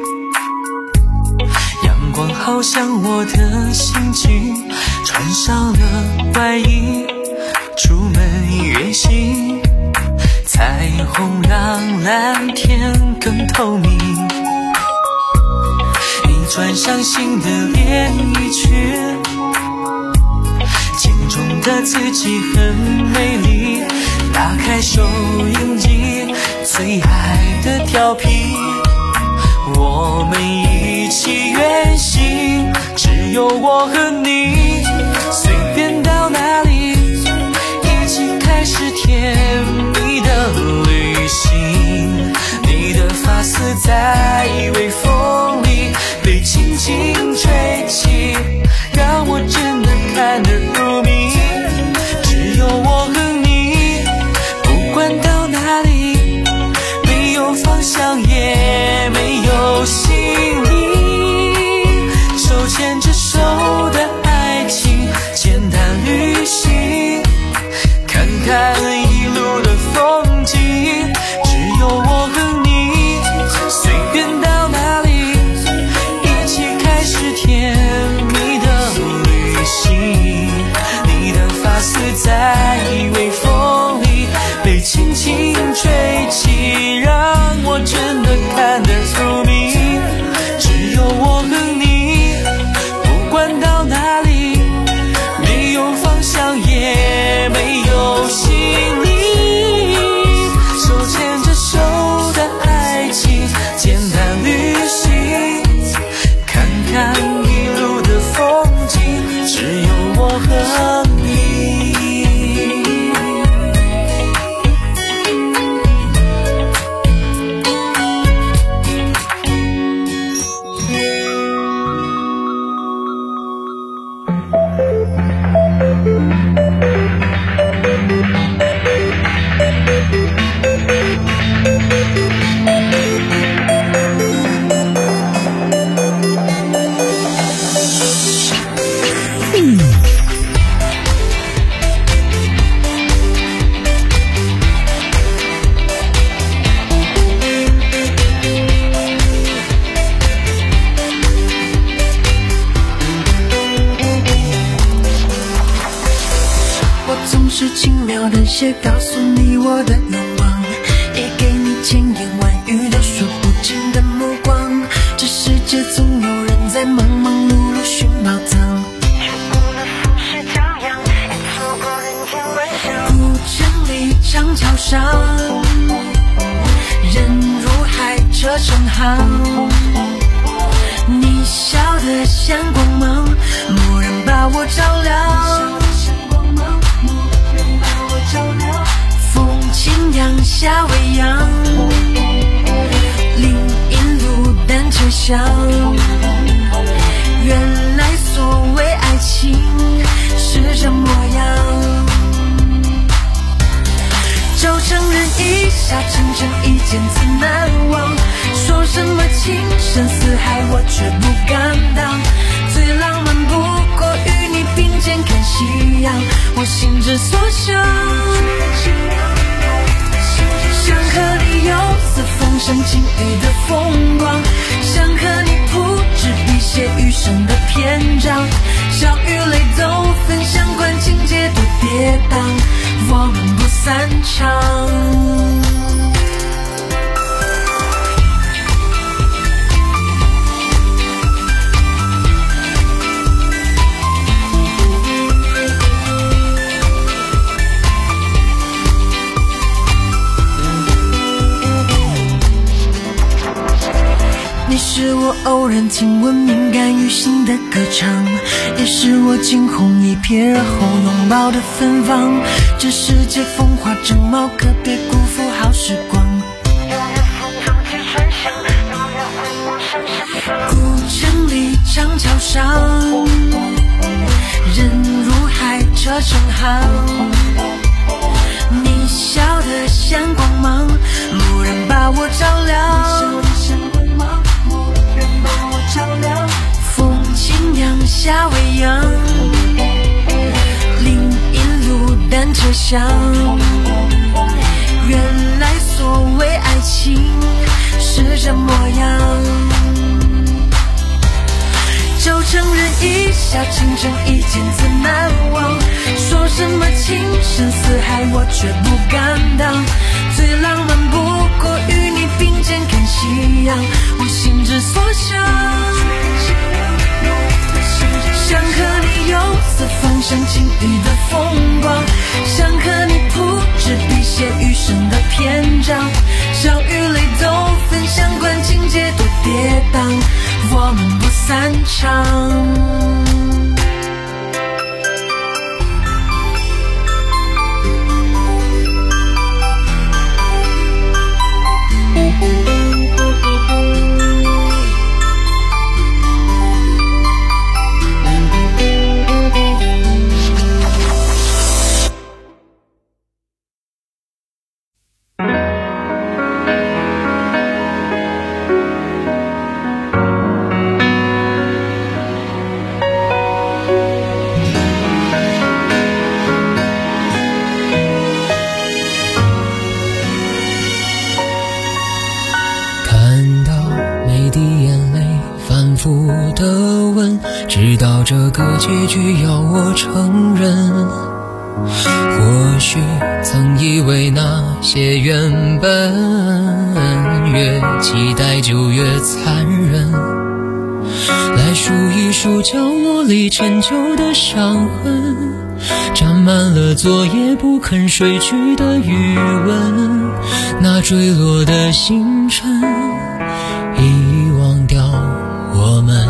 J: 阳光好像我的心情，穿上了外衣，出门远行，彩虹让蓝天更透明。你穿上新的连衣裙，镜中的自己很美丽，打开收音机，最爱的调皮，我们一起远行，只有我和你，随便到哪里，一起开始甜蜜的旅行。你的发丝在微风里被轻轻吹起，让我真的看得入迷。只有我和你，不管到哪里，没有方向也没有心意，手牵着手的爱情，简单旅行，看看一路的风景，只有我和你，随便到哪里，一起开始甜蜜的旅行。你的发丝在微风里被轻轻吹起，让我真的看得入迷。只有我和你，不管到哪里，没有方向也没有心意，手牵着手的爱情，简单旅行，看看一路的风景，只有我和你。
F: 是轻描淡写告诉你我的愿望，也给你千言万语界总有人在忙忙碌碌寻宝藏，却不能俯视骄阳，也错过人间万象。古城里长桥上，人如海，车成行。你笑得像光芒，蓦然把我照亮。风轻扬，夏未央，林荫路单车响。原来所谓爱情是这模样。朝成人意，下情真意，见字难忘。说什么情深似海，我却不敢当。最浪漫不过与你并肩看夕阳，我心之所向。想和你游四风生晴雨的风光，想和你铺纸笔写余生的篇章。笑与泪都分享，管情节多跌宕，我们不散场。你是我偶然听闻敏感于心的歌唱，也是我惊鸿一瞥而后拥抱的芬芳。这世界风华正茂，可别辜负好时光。古城里长桥上，人如海，车成行。你笑得像光芒，蓦然把我照亮。风轻扬，夏未央，林荫路单车响。原来所谓爱情是这模样。朝成人意，下情真意，见字难忘。说什么情深似海，我却不敢当。最浪漫不过与你并肩看夕阳，我心之所向。想和你游四方生晴雨的风光，想和你铺纸笔写余生的篇章。笑与泪都分享，管情节多跌宕，我们不散场。
O: 知道这个结局要我承认，或许曾以为那些原本越期待就越残忍，来数一数角落里陈旧的伤痕，沾满了昨夜不肯睡去的余温，那坠落的星辰遗忘掉我们。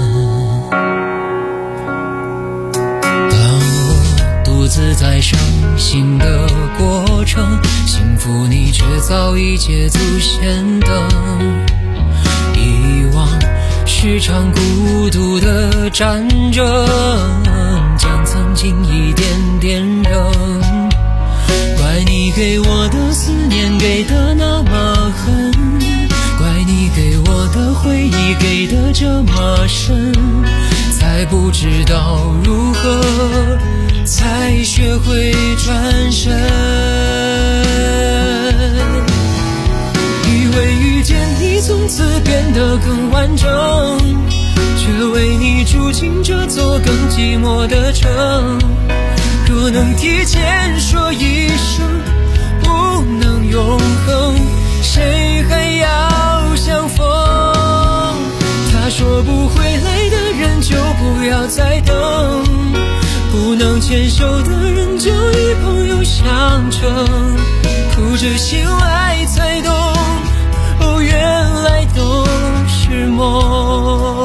O: 自在伤心的过程，幸福你却早已捷足先登。遗忘是场孤独的战争，将曾经一点点扔。怪你给我的思念给的那么狠，怪你给我的回忆给的这么深，才不知道如何才学会转身。以为遇见你从此变得更完整，却为你住进这座更寂寞的城。若能提前说一声不能永恒，谁还要相逢？他着醒来才懂，哦，原来都是梦。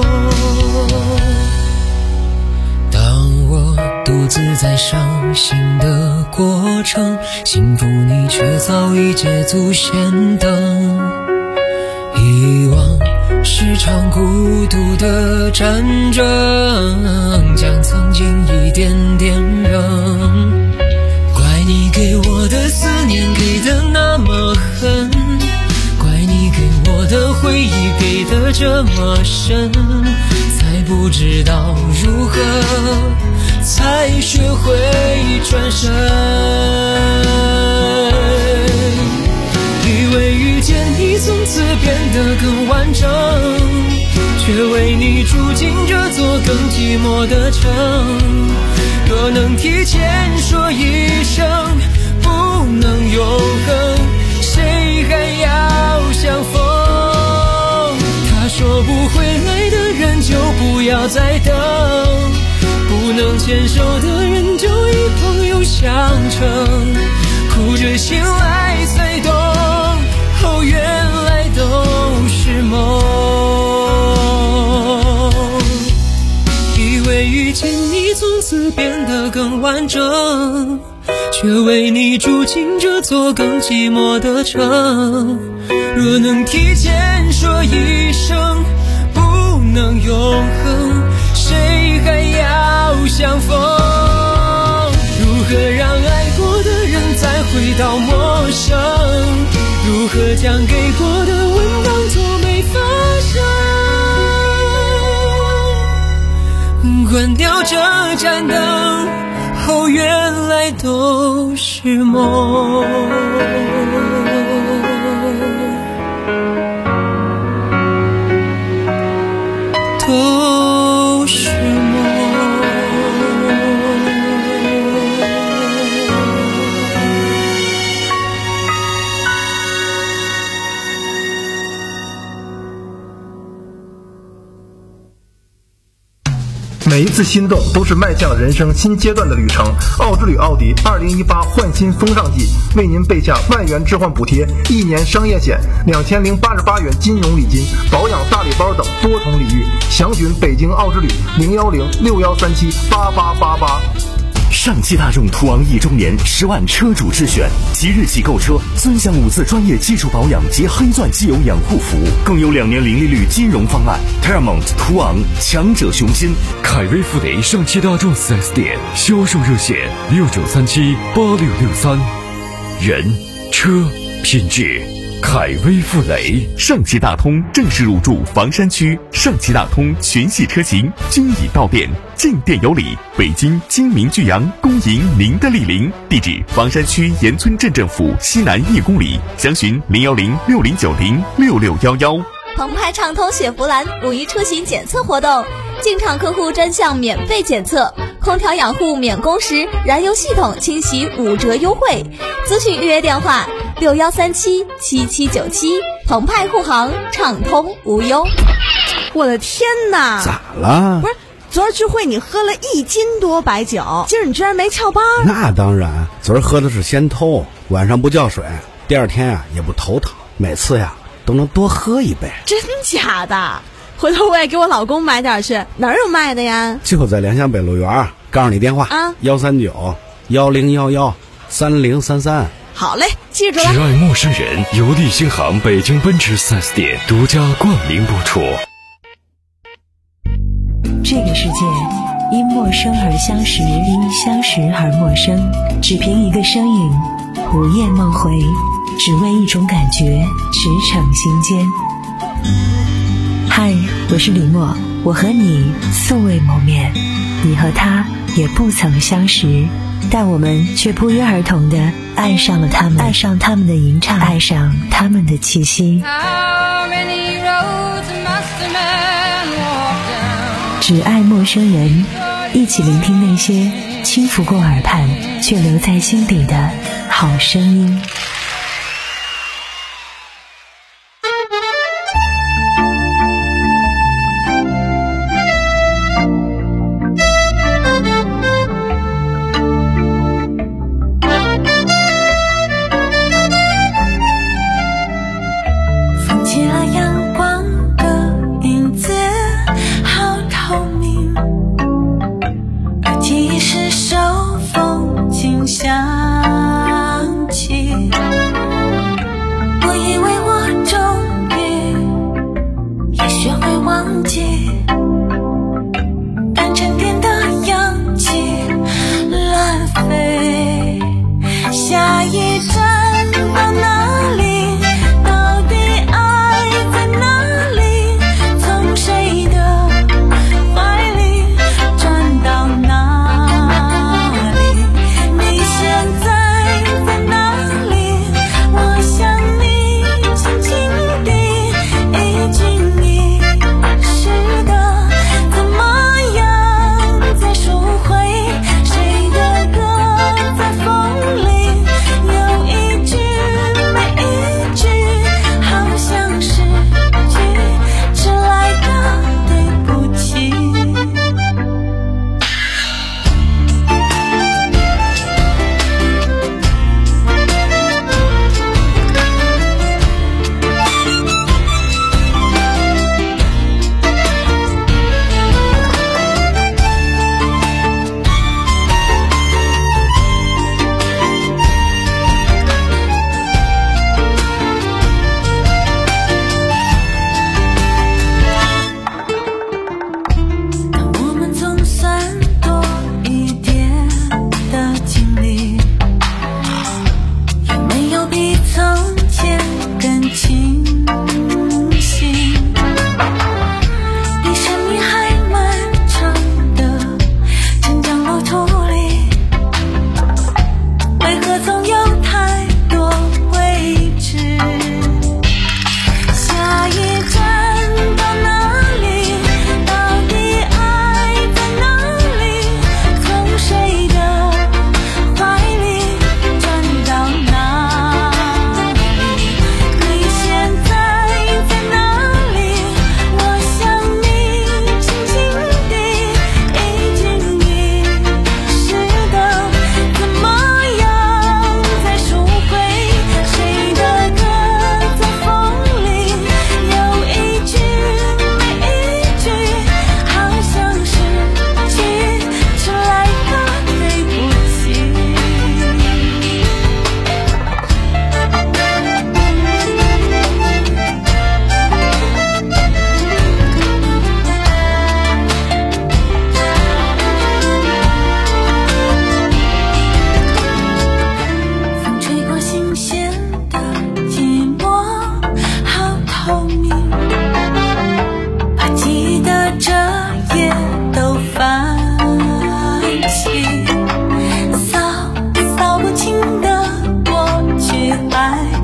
O: 当我独自在伤心的过程，幸福你却早已捷足先登。遗忘是场孤独的战争，将曾经一点点扔。怪你给我的思念给的那么狠，怪你给我的回忆给的这么深，才不知道如何才学会转身。以为遇见你从此变得更完整，却为你住进这座更寂寞的城。若能提前说一声不能永恒，谁还要相逢？他说不回来的人就不要再等，不能牵手的人就以朋友相称。哭着醒来才懂，哦，原来都是梦。以为遇见你从此变得更完整，却为你住进这座更寂寞的城。若能提前说一声不能永恒，谁还要相逢？如何让爱过的人再回到陌生？如何将给过的吻当作没发生？关掉这盏灯，哦，原来都是梦。都是梦。
P: 每一次心动都是迈向人生新阶段的旅程。奥之旅奥迪二零一八换新风尚季为您备下万元置换补贴、一年商业险、两千零八十八元金融礼金、保养大礼包等多重礼遇。详询北京奥之旅零幺零六幺三七八八八八。
D: 上汽大众途昂一周年十万车主之选，即日起购车尊享五次专业技术保养及黑钻机油养护服务，更有两年零利率金融方案。Paramount 途昂，强者雄心。
E: 凯威弗雷上汽大众 四 S 店销售热线六九三七八六六三。人车品质，凯威弗雷。
D: 上汽大通正式入驻房山区，上汽大通全系车型均已到店，进店有礼。北京精明巨阳恭迎您的莅临，地址房山区岩村镇政府西南一公里，详询零幺零六零九零六六幺幺。
A: 澎湃畅通雪佛兰五一出行检测活动，进场客户专项免费检测，空调养护免工时，燃油系统清洗五折优惠。咨询预约电话六幺三七七七九七。澎湃护航，畅通无忧。
Q: 我的天哪！
R: 咋了？
Q: 不是，昨儿聚会你喝了一斤多白酒，今儿你居然没翘班？
R: 那当然，昨儿喝的是先偷，晚上不叫水，第二天呀、啊、也不头疼，每次呀都能多喝一杯。
Q: 真假的？回头我也给我老公买点去，哪儿有卖的呀？
R: 就在良乡北路园，告诉你电话啊，幺三九幺零幺幺三零三三。
Q: 好嘞，记住了。
E: 只爱陌生人，由利星行北京奔驰 四 S 店独家冠名播出。
N: 这个世界因陌生而相识，因相识而陌生，只凭一个身影，午夜梦回，只为一种感觉，驰骋心间。嗨，我是李默，我和你素未谋面，你和他也不曾相识，但我们却不约而同地爱上了他们，爱上他们的吟唱，爱上他们的气息。只爱陌生人，一起聆听那些轻拂过耳畔却留在心底的好声音。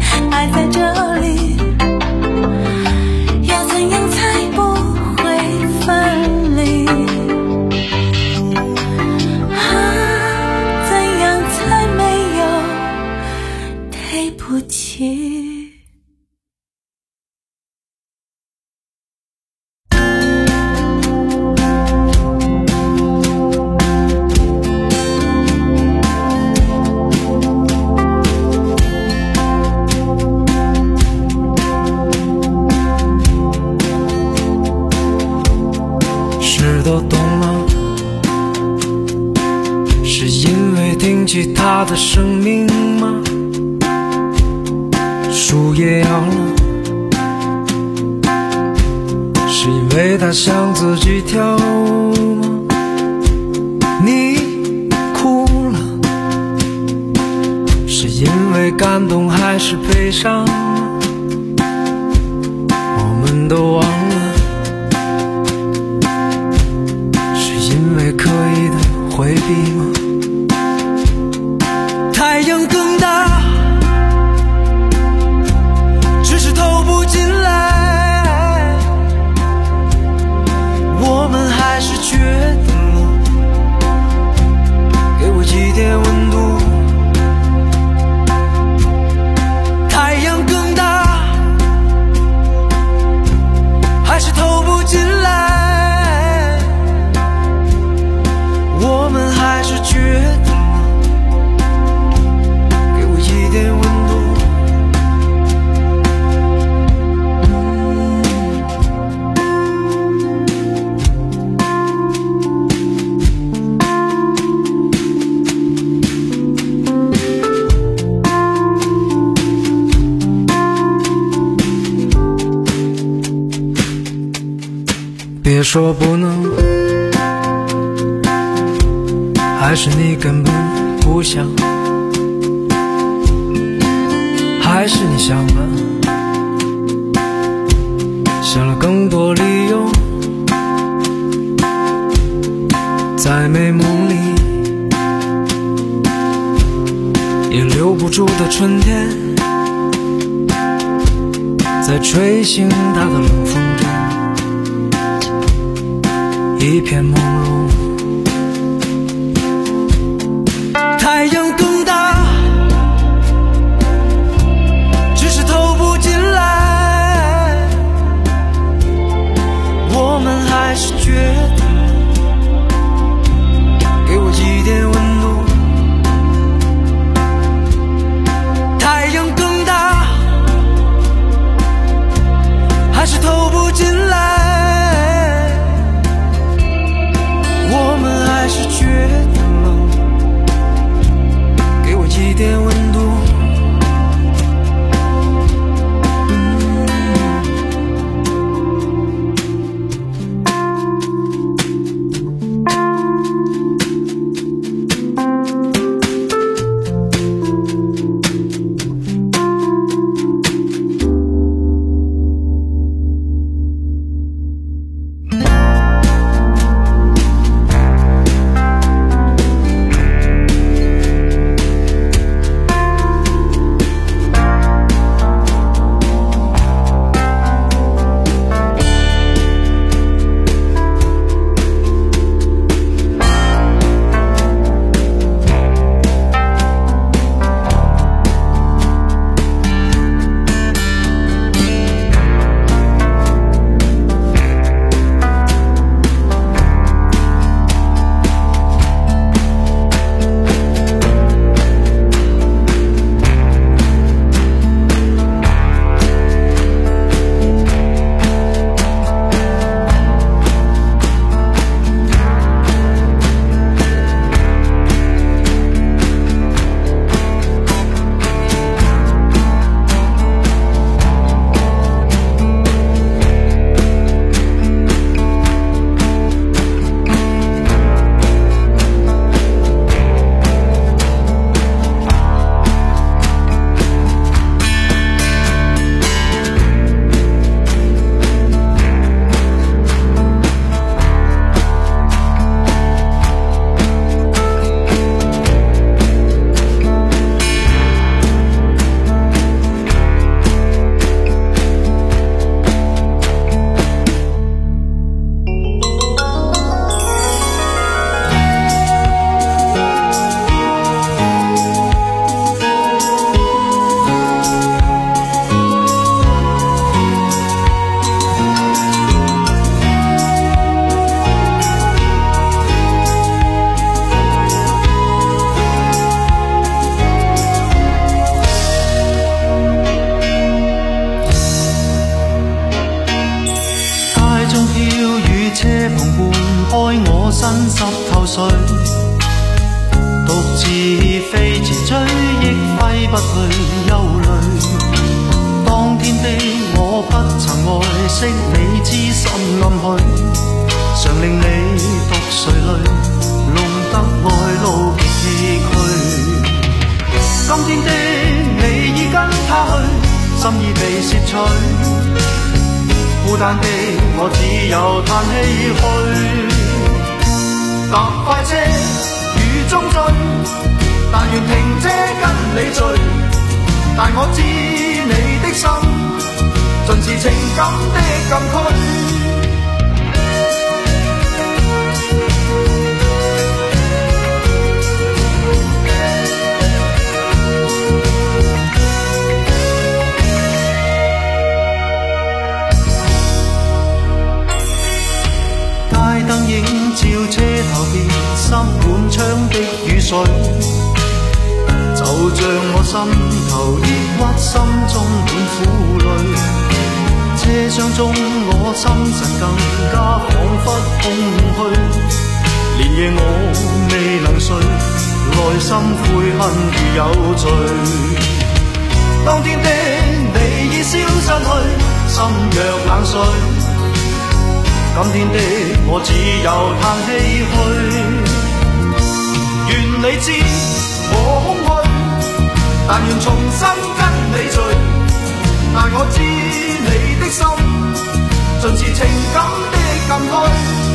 G: 爱在这里，要怎样才不会分离？啊，怎样才没有对不起？
F: 都懂了，是因为听起他的声命吗？树也摇了，是因为他想自己跳舞吗？你哭了，是因为感动还是悲伤？我们都忘了，因为刻意的回避吗？太阳更大，只是透不进来，我们还是决定了，给我一点温度。太阳更大，还是透不进来，我们还是决定了，给我一点温度。别说不能，还是你根本不想，还是你想了，想了更多理由，在美梦里也留不住的春天，在吹醒它的冷风中，一片朦胧。太阳更大，只是透不进来，我们还是决定给我一点温度。太阳更大，还是透不进来，
J: 我不曾愛惜你知心暗許，常令你獨垂淚，弄得愛路極崎嶇。今天的你已跟他去，心意被竊取，孤單的我只有嘆唏噓。搭快車雨中追，但願停車跟你醉，但我知你的心盡是情感的禁區。街燈映照車頭邊濕滿窗的雨水，就像我心頭抑鬱，心中滿苦淚。車廂中我心神更加彷彿空虛，連夜我未能睡，內心悔恨如有罪。當天的你已消失去，心若冷水，今天的我只有嘆唏噓。願你知我空虛，但願重新跟你聚，但我知你的心盡是情感的禁區。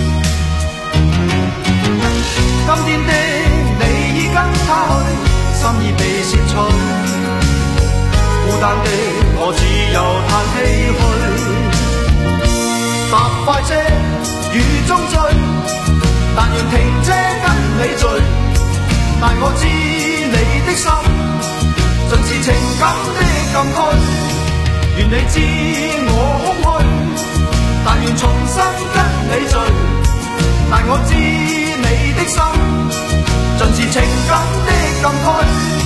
J: 今天的你已跟他去，心意被竊取，孤單的我只有嘆唏噓。搭快車雨中追，但願停車跟你聚，但我知你的心盡是情感的禁區。願你知我空虛，但願重新跟你聚，但我知你的心盡是情感的禁區。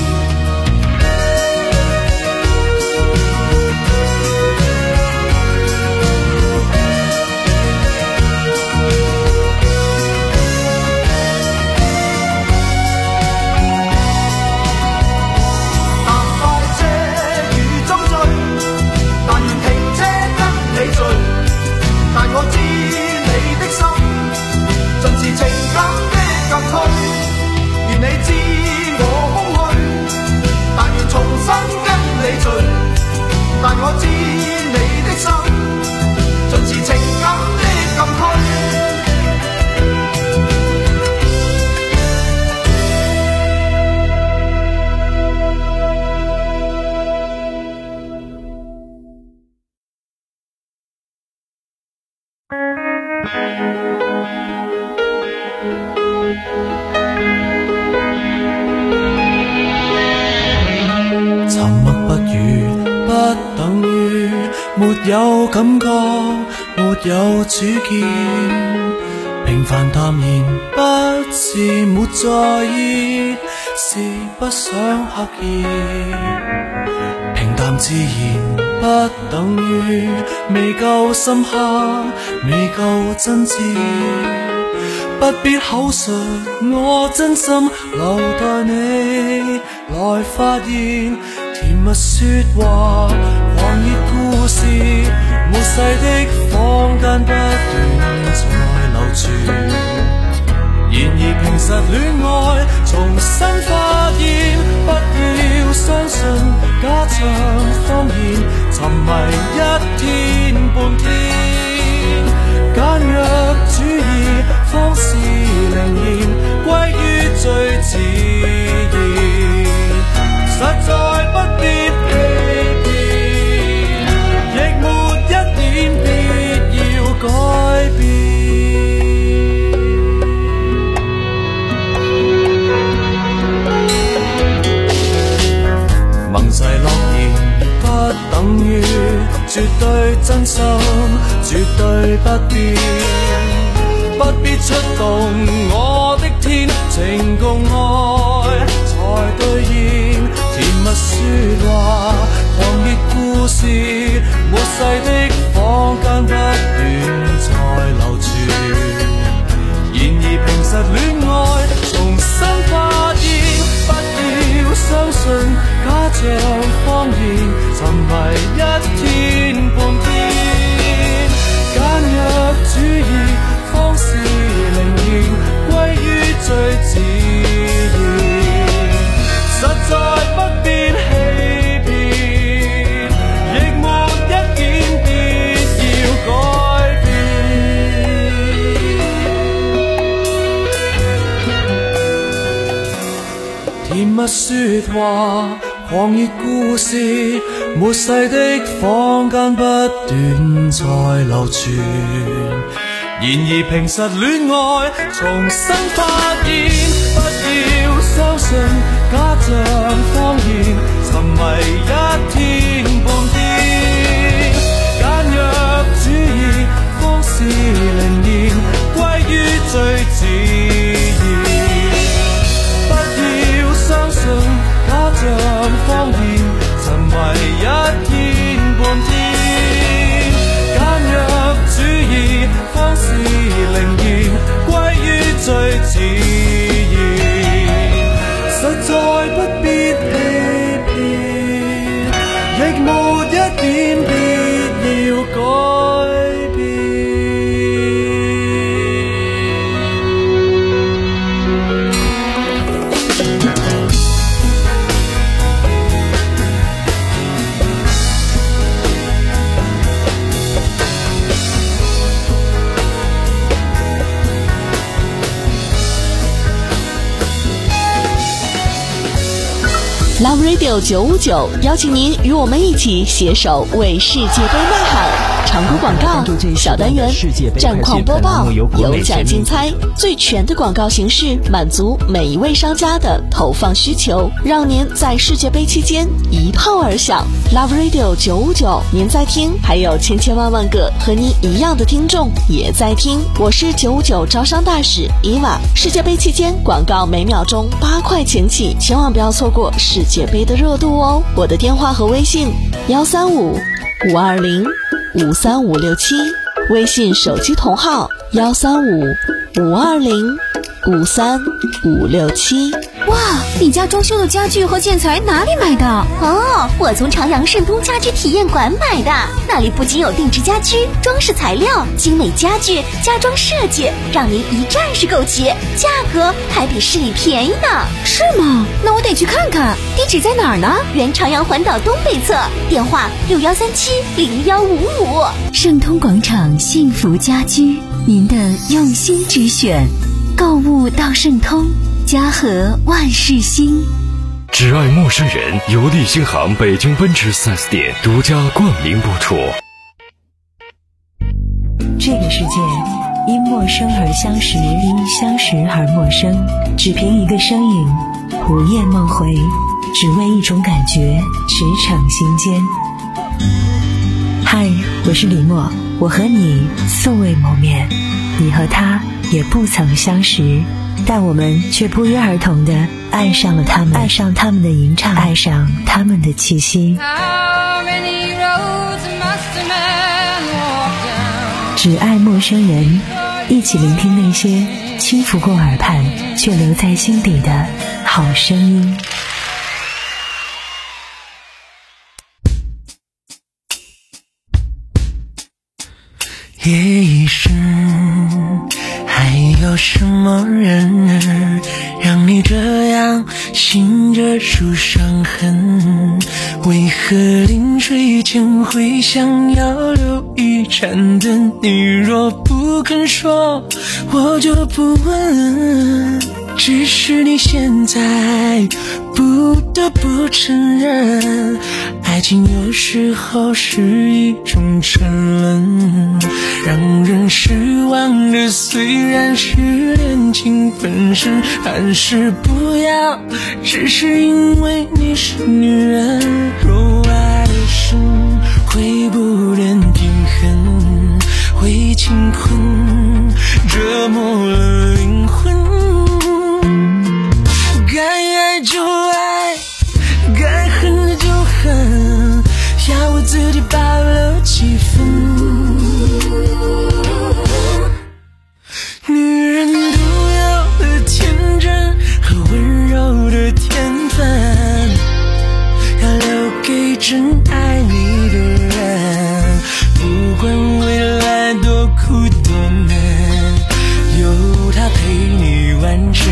J: 但我知你的心盡是情感的禁區。願你知我空虛，但願重新跟你聚，但我知你的心盡是情感的禁區。
F: 沉默不語不等於沒有感覺，沒有主見。平凡淡然不是沒在意，是不想刻意。平淡自然不等於未夠深刻，未夠真摯。不必口述，我真心留待你來發現。甜蜜說話，狂熱故事，末世的坊間不斷在流傳。然而平實戀愛重新發現，不要相信假象謊言，沉迷一天半天，簡約主義方是靈驗，歸於最自然，實在不必欺騙，亦沒一點必要改變。盟誓諾言不等於絕對真心，絕對不變，不必出動我的天，情共愛才兌現。甜蜜說話，狂熱故事，末世的坊間不斷在流傳。然而平實戀愛重新發現，不要相信假象謊言，沉迷一天半天。 說話，狂熱故事，末世的坊間不斷在流傳。然而平實戀愛重新發現，不要相信假象謊言，沉迷一天半天，簡約主義方是靈驗，歸於最自然。不要相信假象謊言，沉迷一天半天，簡約主義方是靈驗，歸於最自然。實在不必欺騙，亦沒一點必要改變。
B: Love Radio 九五九邀请您与我们一起携手为世界杯呐喊。常规广告、小单元、战况播报、有奖竞猜，最全的广告形式，满足每一位商家的投放需求，让您在世界杯期间一炮而响。Love Radio 九五九，您在听，还有千千万万个和您一样的听众也在听。我是九五九招商大使伊娃。世界杯期间广告每秒钟八块钱起，千万不要错过世界杯的热度哦。我的电话和微信幺三五五二零五三五六七，微信手机同号幺三五五二零五三五六七。
H: 哇，你家装修的家具和建材哪里买的？
M: 哦，我从长阳盛通家居体验馆买的，那里不仅有定制家居、装饰材料、精美家具、家装设计，让您一站式购齐，价格还比市里便宜呢。
H: 是吗？那我得去看看。地址在哪儿呢？
M: 原长阳环岛东北侧，电话六幺三七零幺五五。
N: 盛通广场幸福家居，您的用心之选，购物到盛通，家和万事兴。
E: 只爱陌生人由立新行北京奔驰 四 S 店独家冠名播出。
N: 这个世界因陌生而相识，因相识而陌生，只凭一个身影，午夜梦回，只为一种感觉，驰骋心间。嗨，我是李默，我和你素未谋面，你和他也不曾相识，但我们却不约而同地爱上了他们，爱上他们的吟唱，爱上他们的气息。只爱陌生人，一起聆听那些轻拂过耳畔却留在心底的好声音。
G: 夜已深，还有什么人让你这样醒着出伤痕？为何临睡前会想要留一盏灯？你若不肯说，我就不问，只是你现在不得不承认，爱情有时候是一种沉沦，让人失望的虽然是恋情本身，还是不要，只是因为你是女人。若爱的深会不能平衡，会乾坤折磨了灵魂，该爱就爱，该恨就恨，要我自己保留几分。女人独有的天真和温柔的天分，要留给真爱你的人，不管未来多苦多难，有他陪你完成。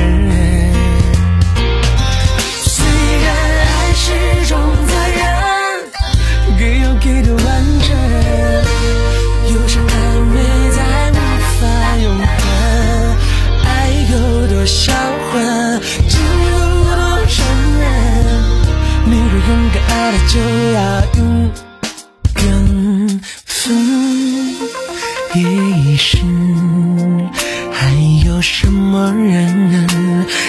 G: 虽然爱是种责任，给要给的完整，有时暧昧再无法永恒，爱有多销魂，只有多承认。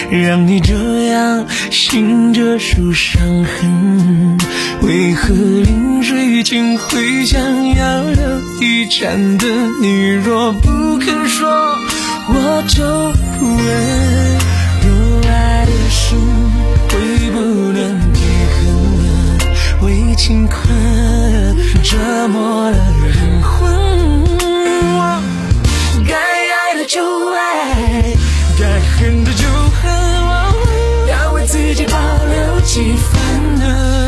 F: 让你这样醒着数伤痕？为何临睡前会想要留一盏灯？你若不肯说，我就不问。若爱的心会不能平衡，为情困折磨了灵魂。该爱的就爱，该恨的就恨，要为自己保留几分呢？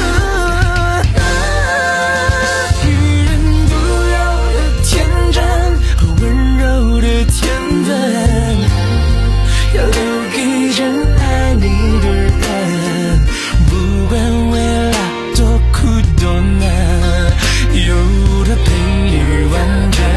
F: 予人独有的天真和温柔的天分，要留给真爱你的人。不管未来多苦多难，有他陪你完整。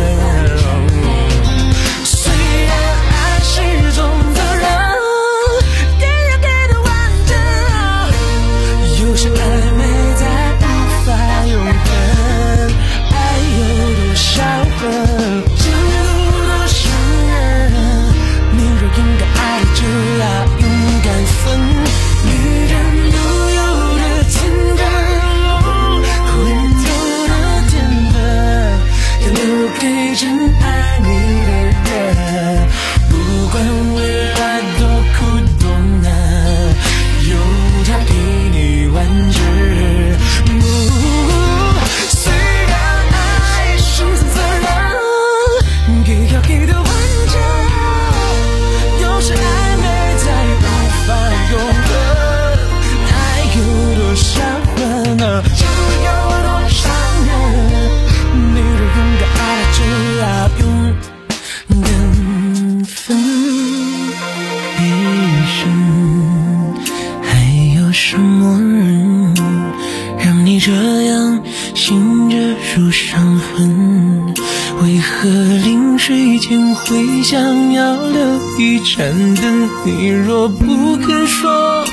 F: 会想要留一盏灯，你若不肯说，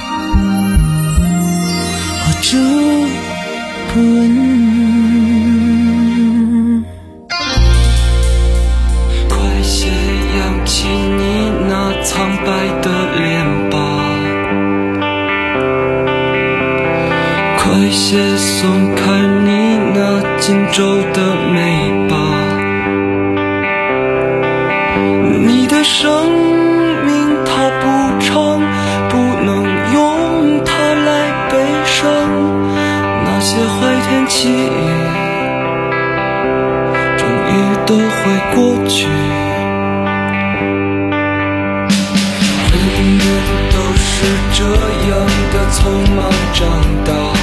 F: 我就不问。
S: 快些扬起你那苍白的脸吧，快些松开你那紧皱的眉吧。你的生命它不长，不能用它来悲伤。那些坏天气终于都会过去。人人都是这样的匆忙长大，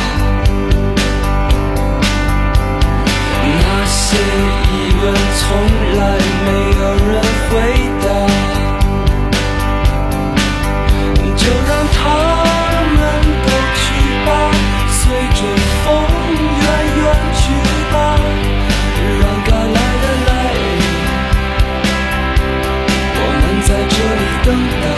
S: 那些疑问从来没有人回答，就让他们都去吧，随着风远远去吧，让该来的来，我们在这里等待，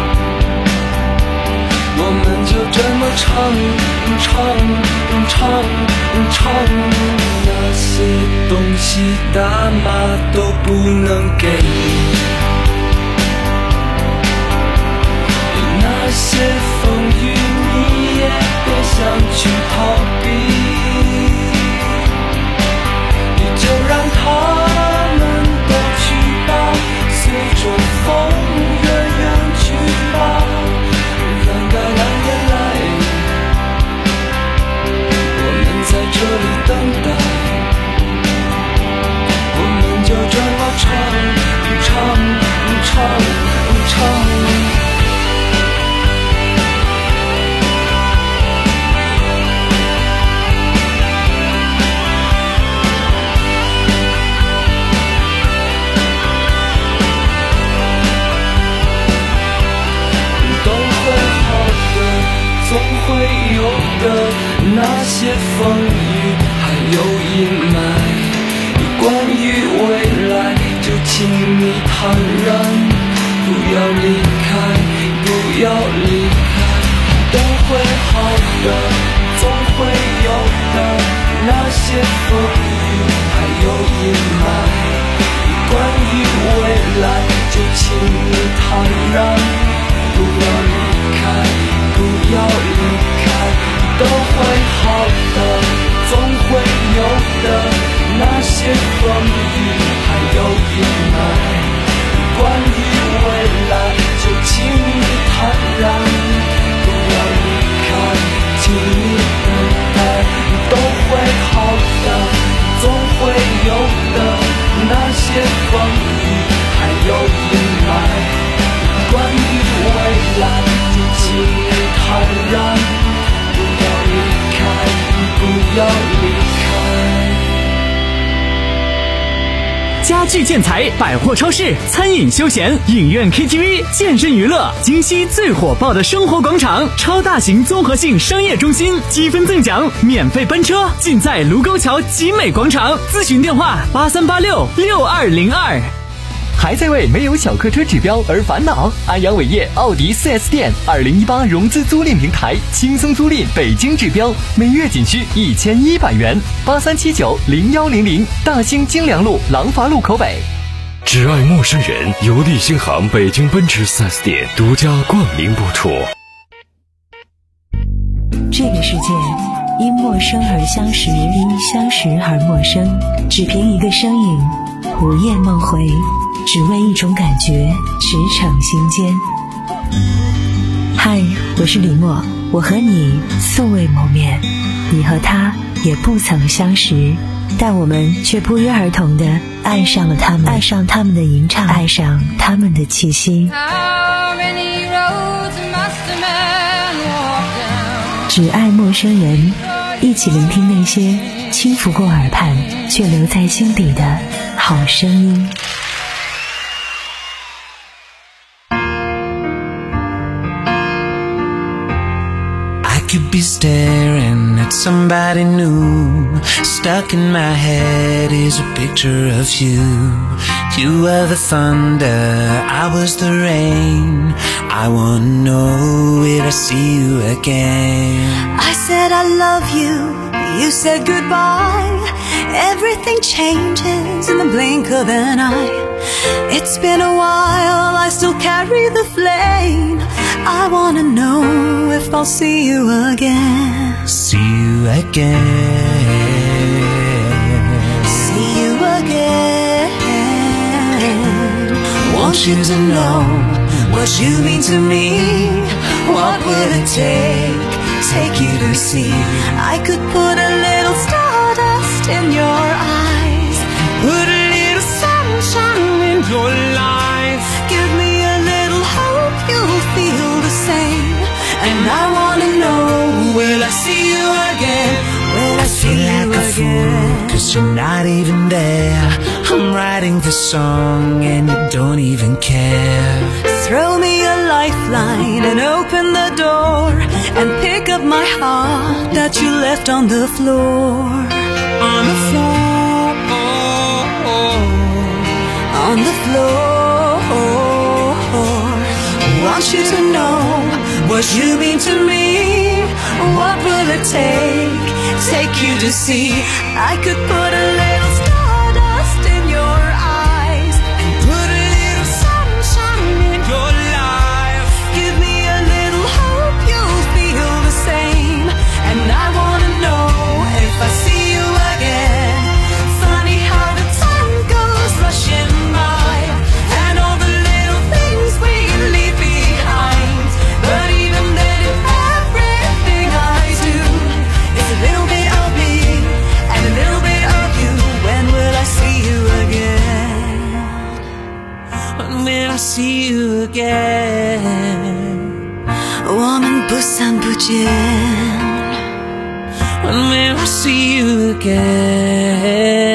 S: 我们就这么唱唱唱唱，那些东西大妈都不能给你，那些风雨你也别想去逃避，你就让他们都去吧，随着风远远去吧，让该来的来，我们在这里等待，我们就这么唱唱唱唱。总会有的，那些风雨还有阴霾，关于未来就请你坦然，不要离开，不要离开，都会好的，总会有的，那些风雨还有阴霾，关于未来就请你坦然，不
L: 家具建材、百货超市、餐饮休闲、影院 K T V、健身娱乐，京西最火爆的生活广场，超大型综合性商业中心，积分赠奖，免费班车，尽在卢沟桥集美广场。咨询电话八三八六六二零二。
C: 还在为没有小客车指标而烦恼？安阳伟业奥迪 四 S 店二零一八融资租赁平台，轻松租赁北京指标，每月仅需一千一百元。八三七九零幺零零，大兴京良路廊坊路口北。
E: 只爱陌生人由利星行北京奔驰 四 S 店独家冠名播出。
N: 这个世界因陌生而相识，因相识而陌生，只凭一个身影，午夜梦回，只为一种感觉，驰骋心间。嗨，我是李默，我和你素未谋面，你和他也不曾相识，但我们却不约而同地爱上了他们，爱上他们的吟唱，爱上他们的气息。只爱陌生人，一起聆听那些轻拂过耳畔却留在心底的好声音。
G: Could be staring at somebody new. Stuck in my head is a picture of you. You were the thunder, I was the rain. I wanna know, will I see you again?
T: I said I love you, you said goodbye. Everything changes in the blink of an eye. It's been a while, I still carry the flame. I wanna know if I'll see you again.
G: See you again.
T: See you again.
G: Want you to know what you mean to me. What will it take, take you to see?
T: I could put a little stardust in your eyes,
G: put a little sunshine in your life.
T: Give me a little hope you'll feel the same.
G: And I wanna know, will I see you again? Will I see you again? I feel like a fool, cause you're not even there. I'm writing the song and you don't even care.
T: Throw me a lifeline and open the door, and pick up my heart that you left on the floor.
G: On the floor,
T: on the floor.
G: Want you to know what you mean to me. What will it take, take you to see?
T: I could put a little stardust in your eyes,
G: put a little sunshine in your life.
T: Give me a little hope you'll feel the same.
G: And I wanna know if I see you again.
T: Funny how the time goes rushing by,
G: and all the little things we leave behind.
T: But even then, everything I do is a little bit of me and a little bit of you. When will I see you again?
G: When will I see you again?
T: 我们不散不见。
G: When will I see you again?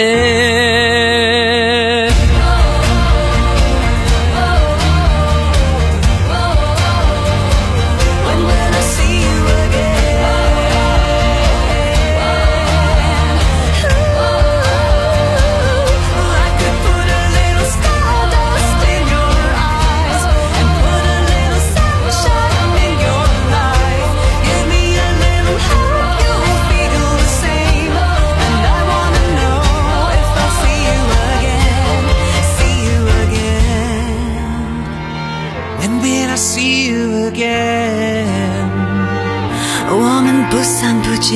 G: See you again.
T: 我们不散不见。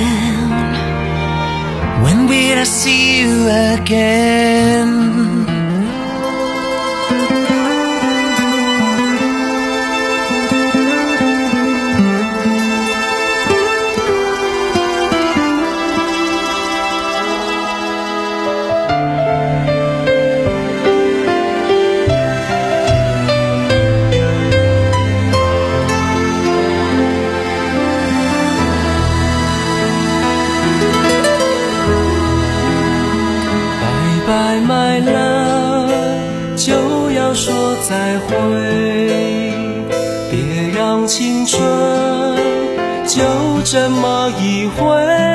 G: When will I see you again?
S: Bye 拜买了就要说再会，别让青春就这么一回，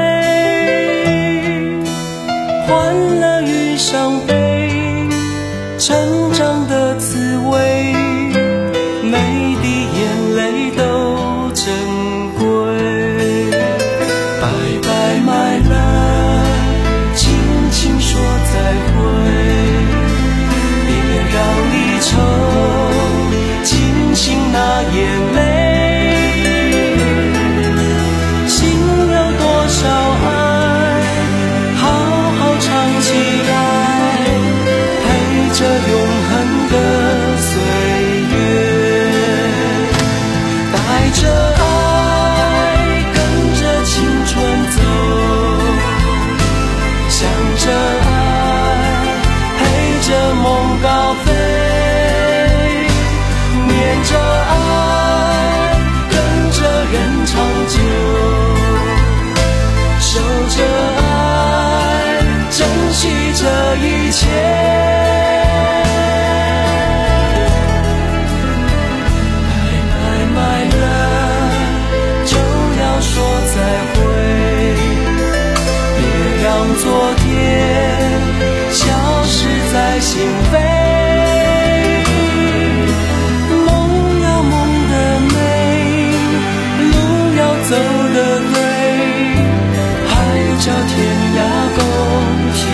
S: 欢乐与伤悲，成长的滋味，每滴眼泪都珍贵。拜拜买了，轻轻说再会，别让离愁惊醒那眼泪。心有多少爱，好好唱起来，陪着永恒的岁月，带着爱跟着青春走，想着爱陪着梦高飞，念着爱跟着人长久，守着爱珍惜这一切。昨天消失在心扉，梦要梦的美，路要走的对，海角天涯共体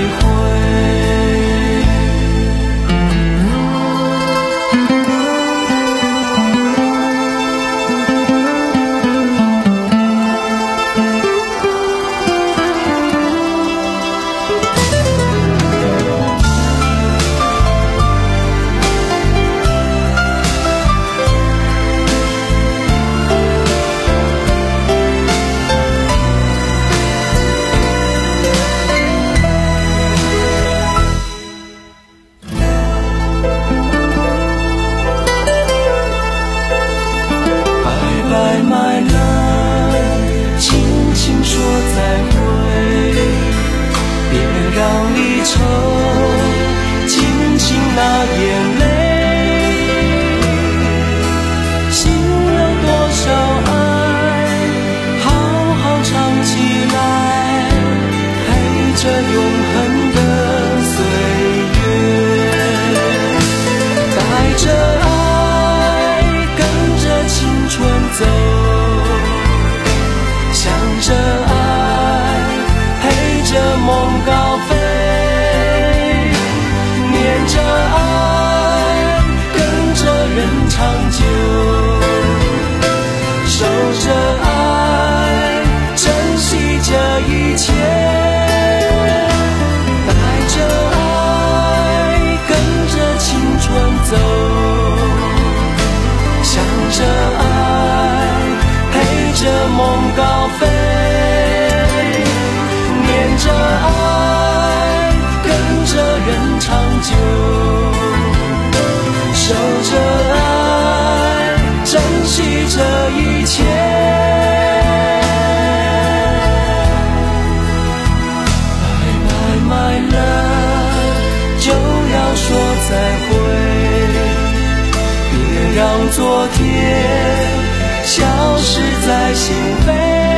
S: 昨天消失在心扉，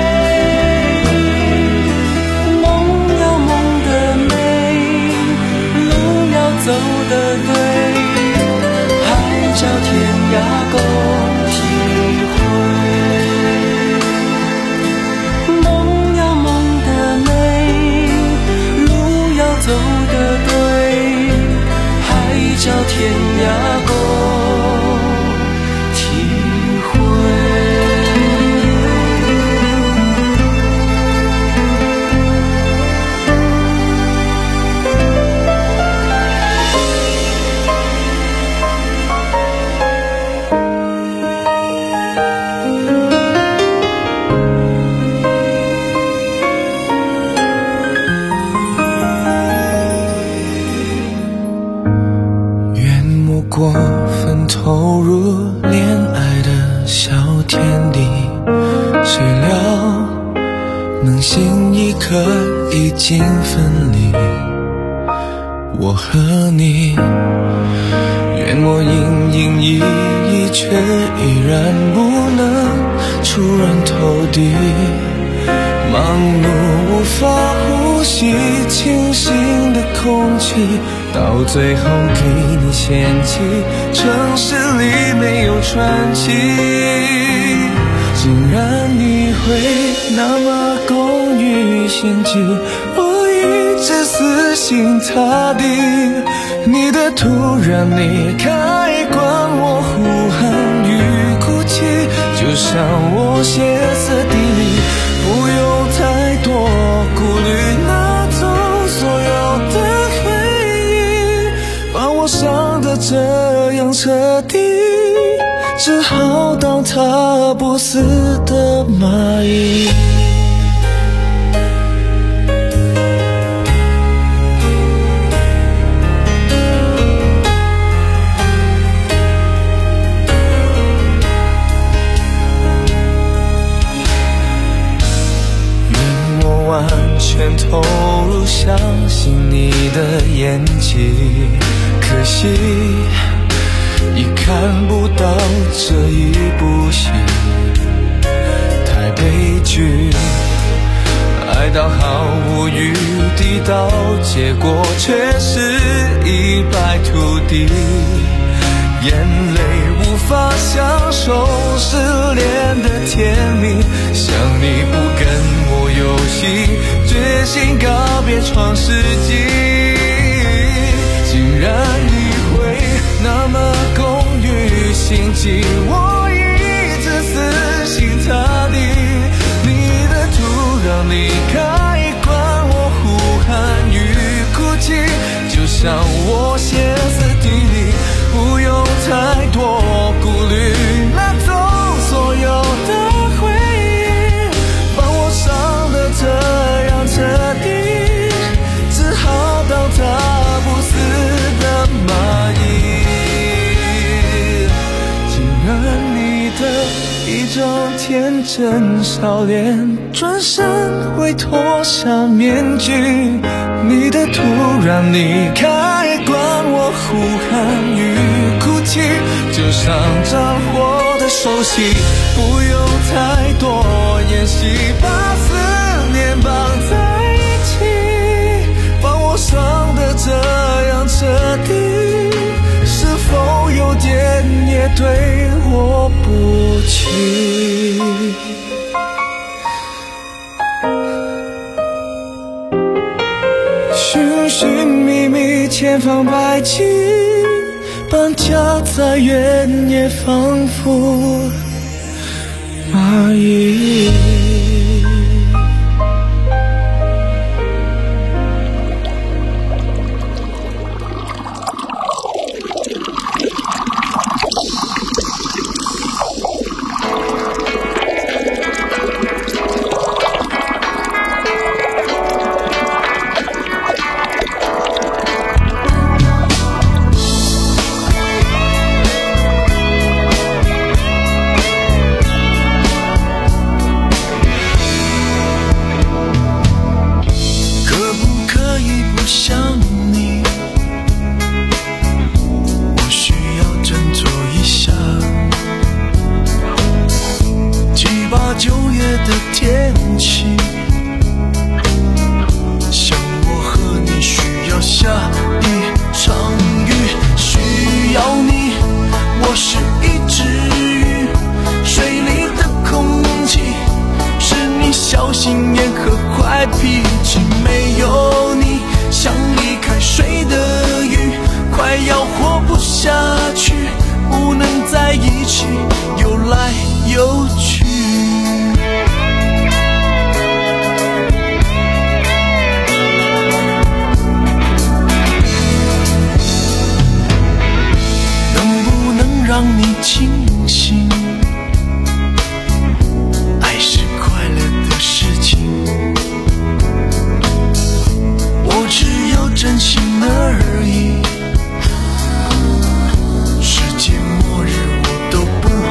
S: 梦要梦的美，路要走的对，海角天涯共体会。梦要梦的美，路要走的对，海角天涯共过分投入恋爱的小天地，谁料能心一刻已经分离。
F: 我和你，愿我营营役役，却依然不能出人头地。忙碌无法呼吸清新的空气，到最后给你嫌弃，城市里没有传奇。竟然你会那么工欲心计，我一直死心塌地。你的突然离开管我呼喊与哭泣，就像我歇斯底里，不用太多顾虑，拿走所有的回忆，把我伤得这样彻底，只好当它不死的蚂蚁。完全投入，相信你的演技，可惜已看不到这一部戏，太悲剧，爱到毫无余地，到结果却是一败涂地，眼泪无法享受失恋的甜蜜，想你不跟我游戏，决心告别创世纪。竟然你会那么工欲心计，我一直死心塌地。你的突然离开管我呼喊与哭泣，就像我歇斯底里，不用太多顾虑，拿走所有的回忆，把我伤得这样彻底，只好当它不死的蚂蚁。竟然你的一张天真笑脸，转身会脱下面具，你的突然离开管我呼喊与哭泣，就像战火的手戏，不用太多演戏，把思念绑在一起，把我伤得这样彻底，是否有点也对我不起？寻寻觅觅，千方百计，搬家再远也仿佛蚂蚁。让你清醒，爱是快乐的事情，我只有真心而已。世界末日我都不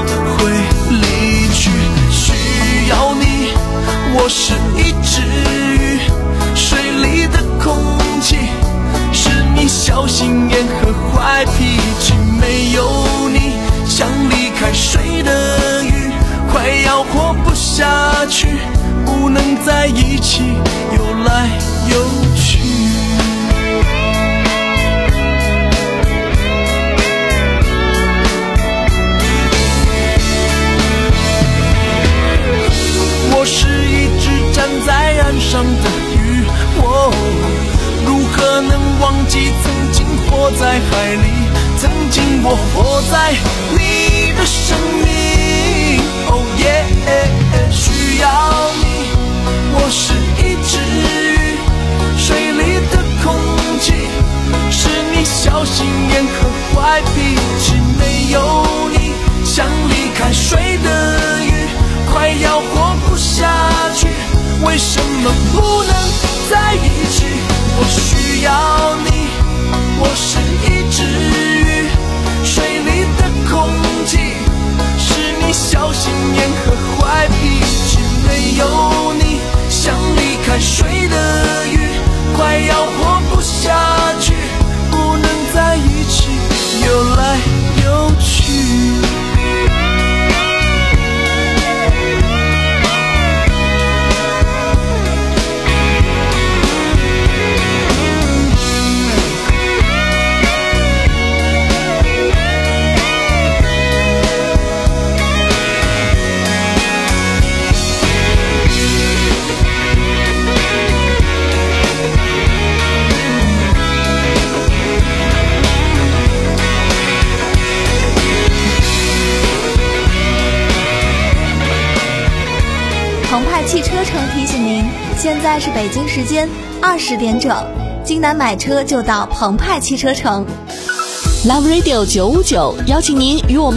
F: 怀里，曾经我活在你的生命。Oh yeah， 需要你，我是一只鱼，水里的空气是你小心眼和坏脾气。没有你，像离开水的鱼，快要活不下去。为什么不能在一起？我需要你，我是一只鱼，水里的空气是你小心眼和坏脾气。没有你，像离开水的鱼，快要活不下去。不能在一起，游来游去。
A: 澎湃汽车城提醒您，现在是北京时间二十点整，济南买车就到澎湃汽车城。
B: Love Radio 九五九邀请您与我们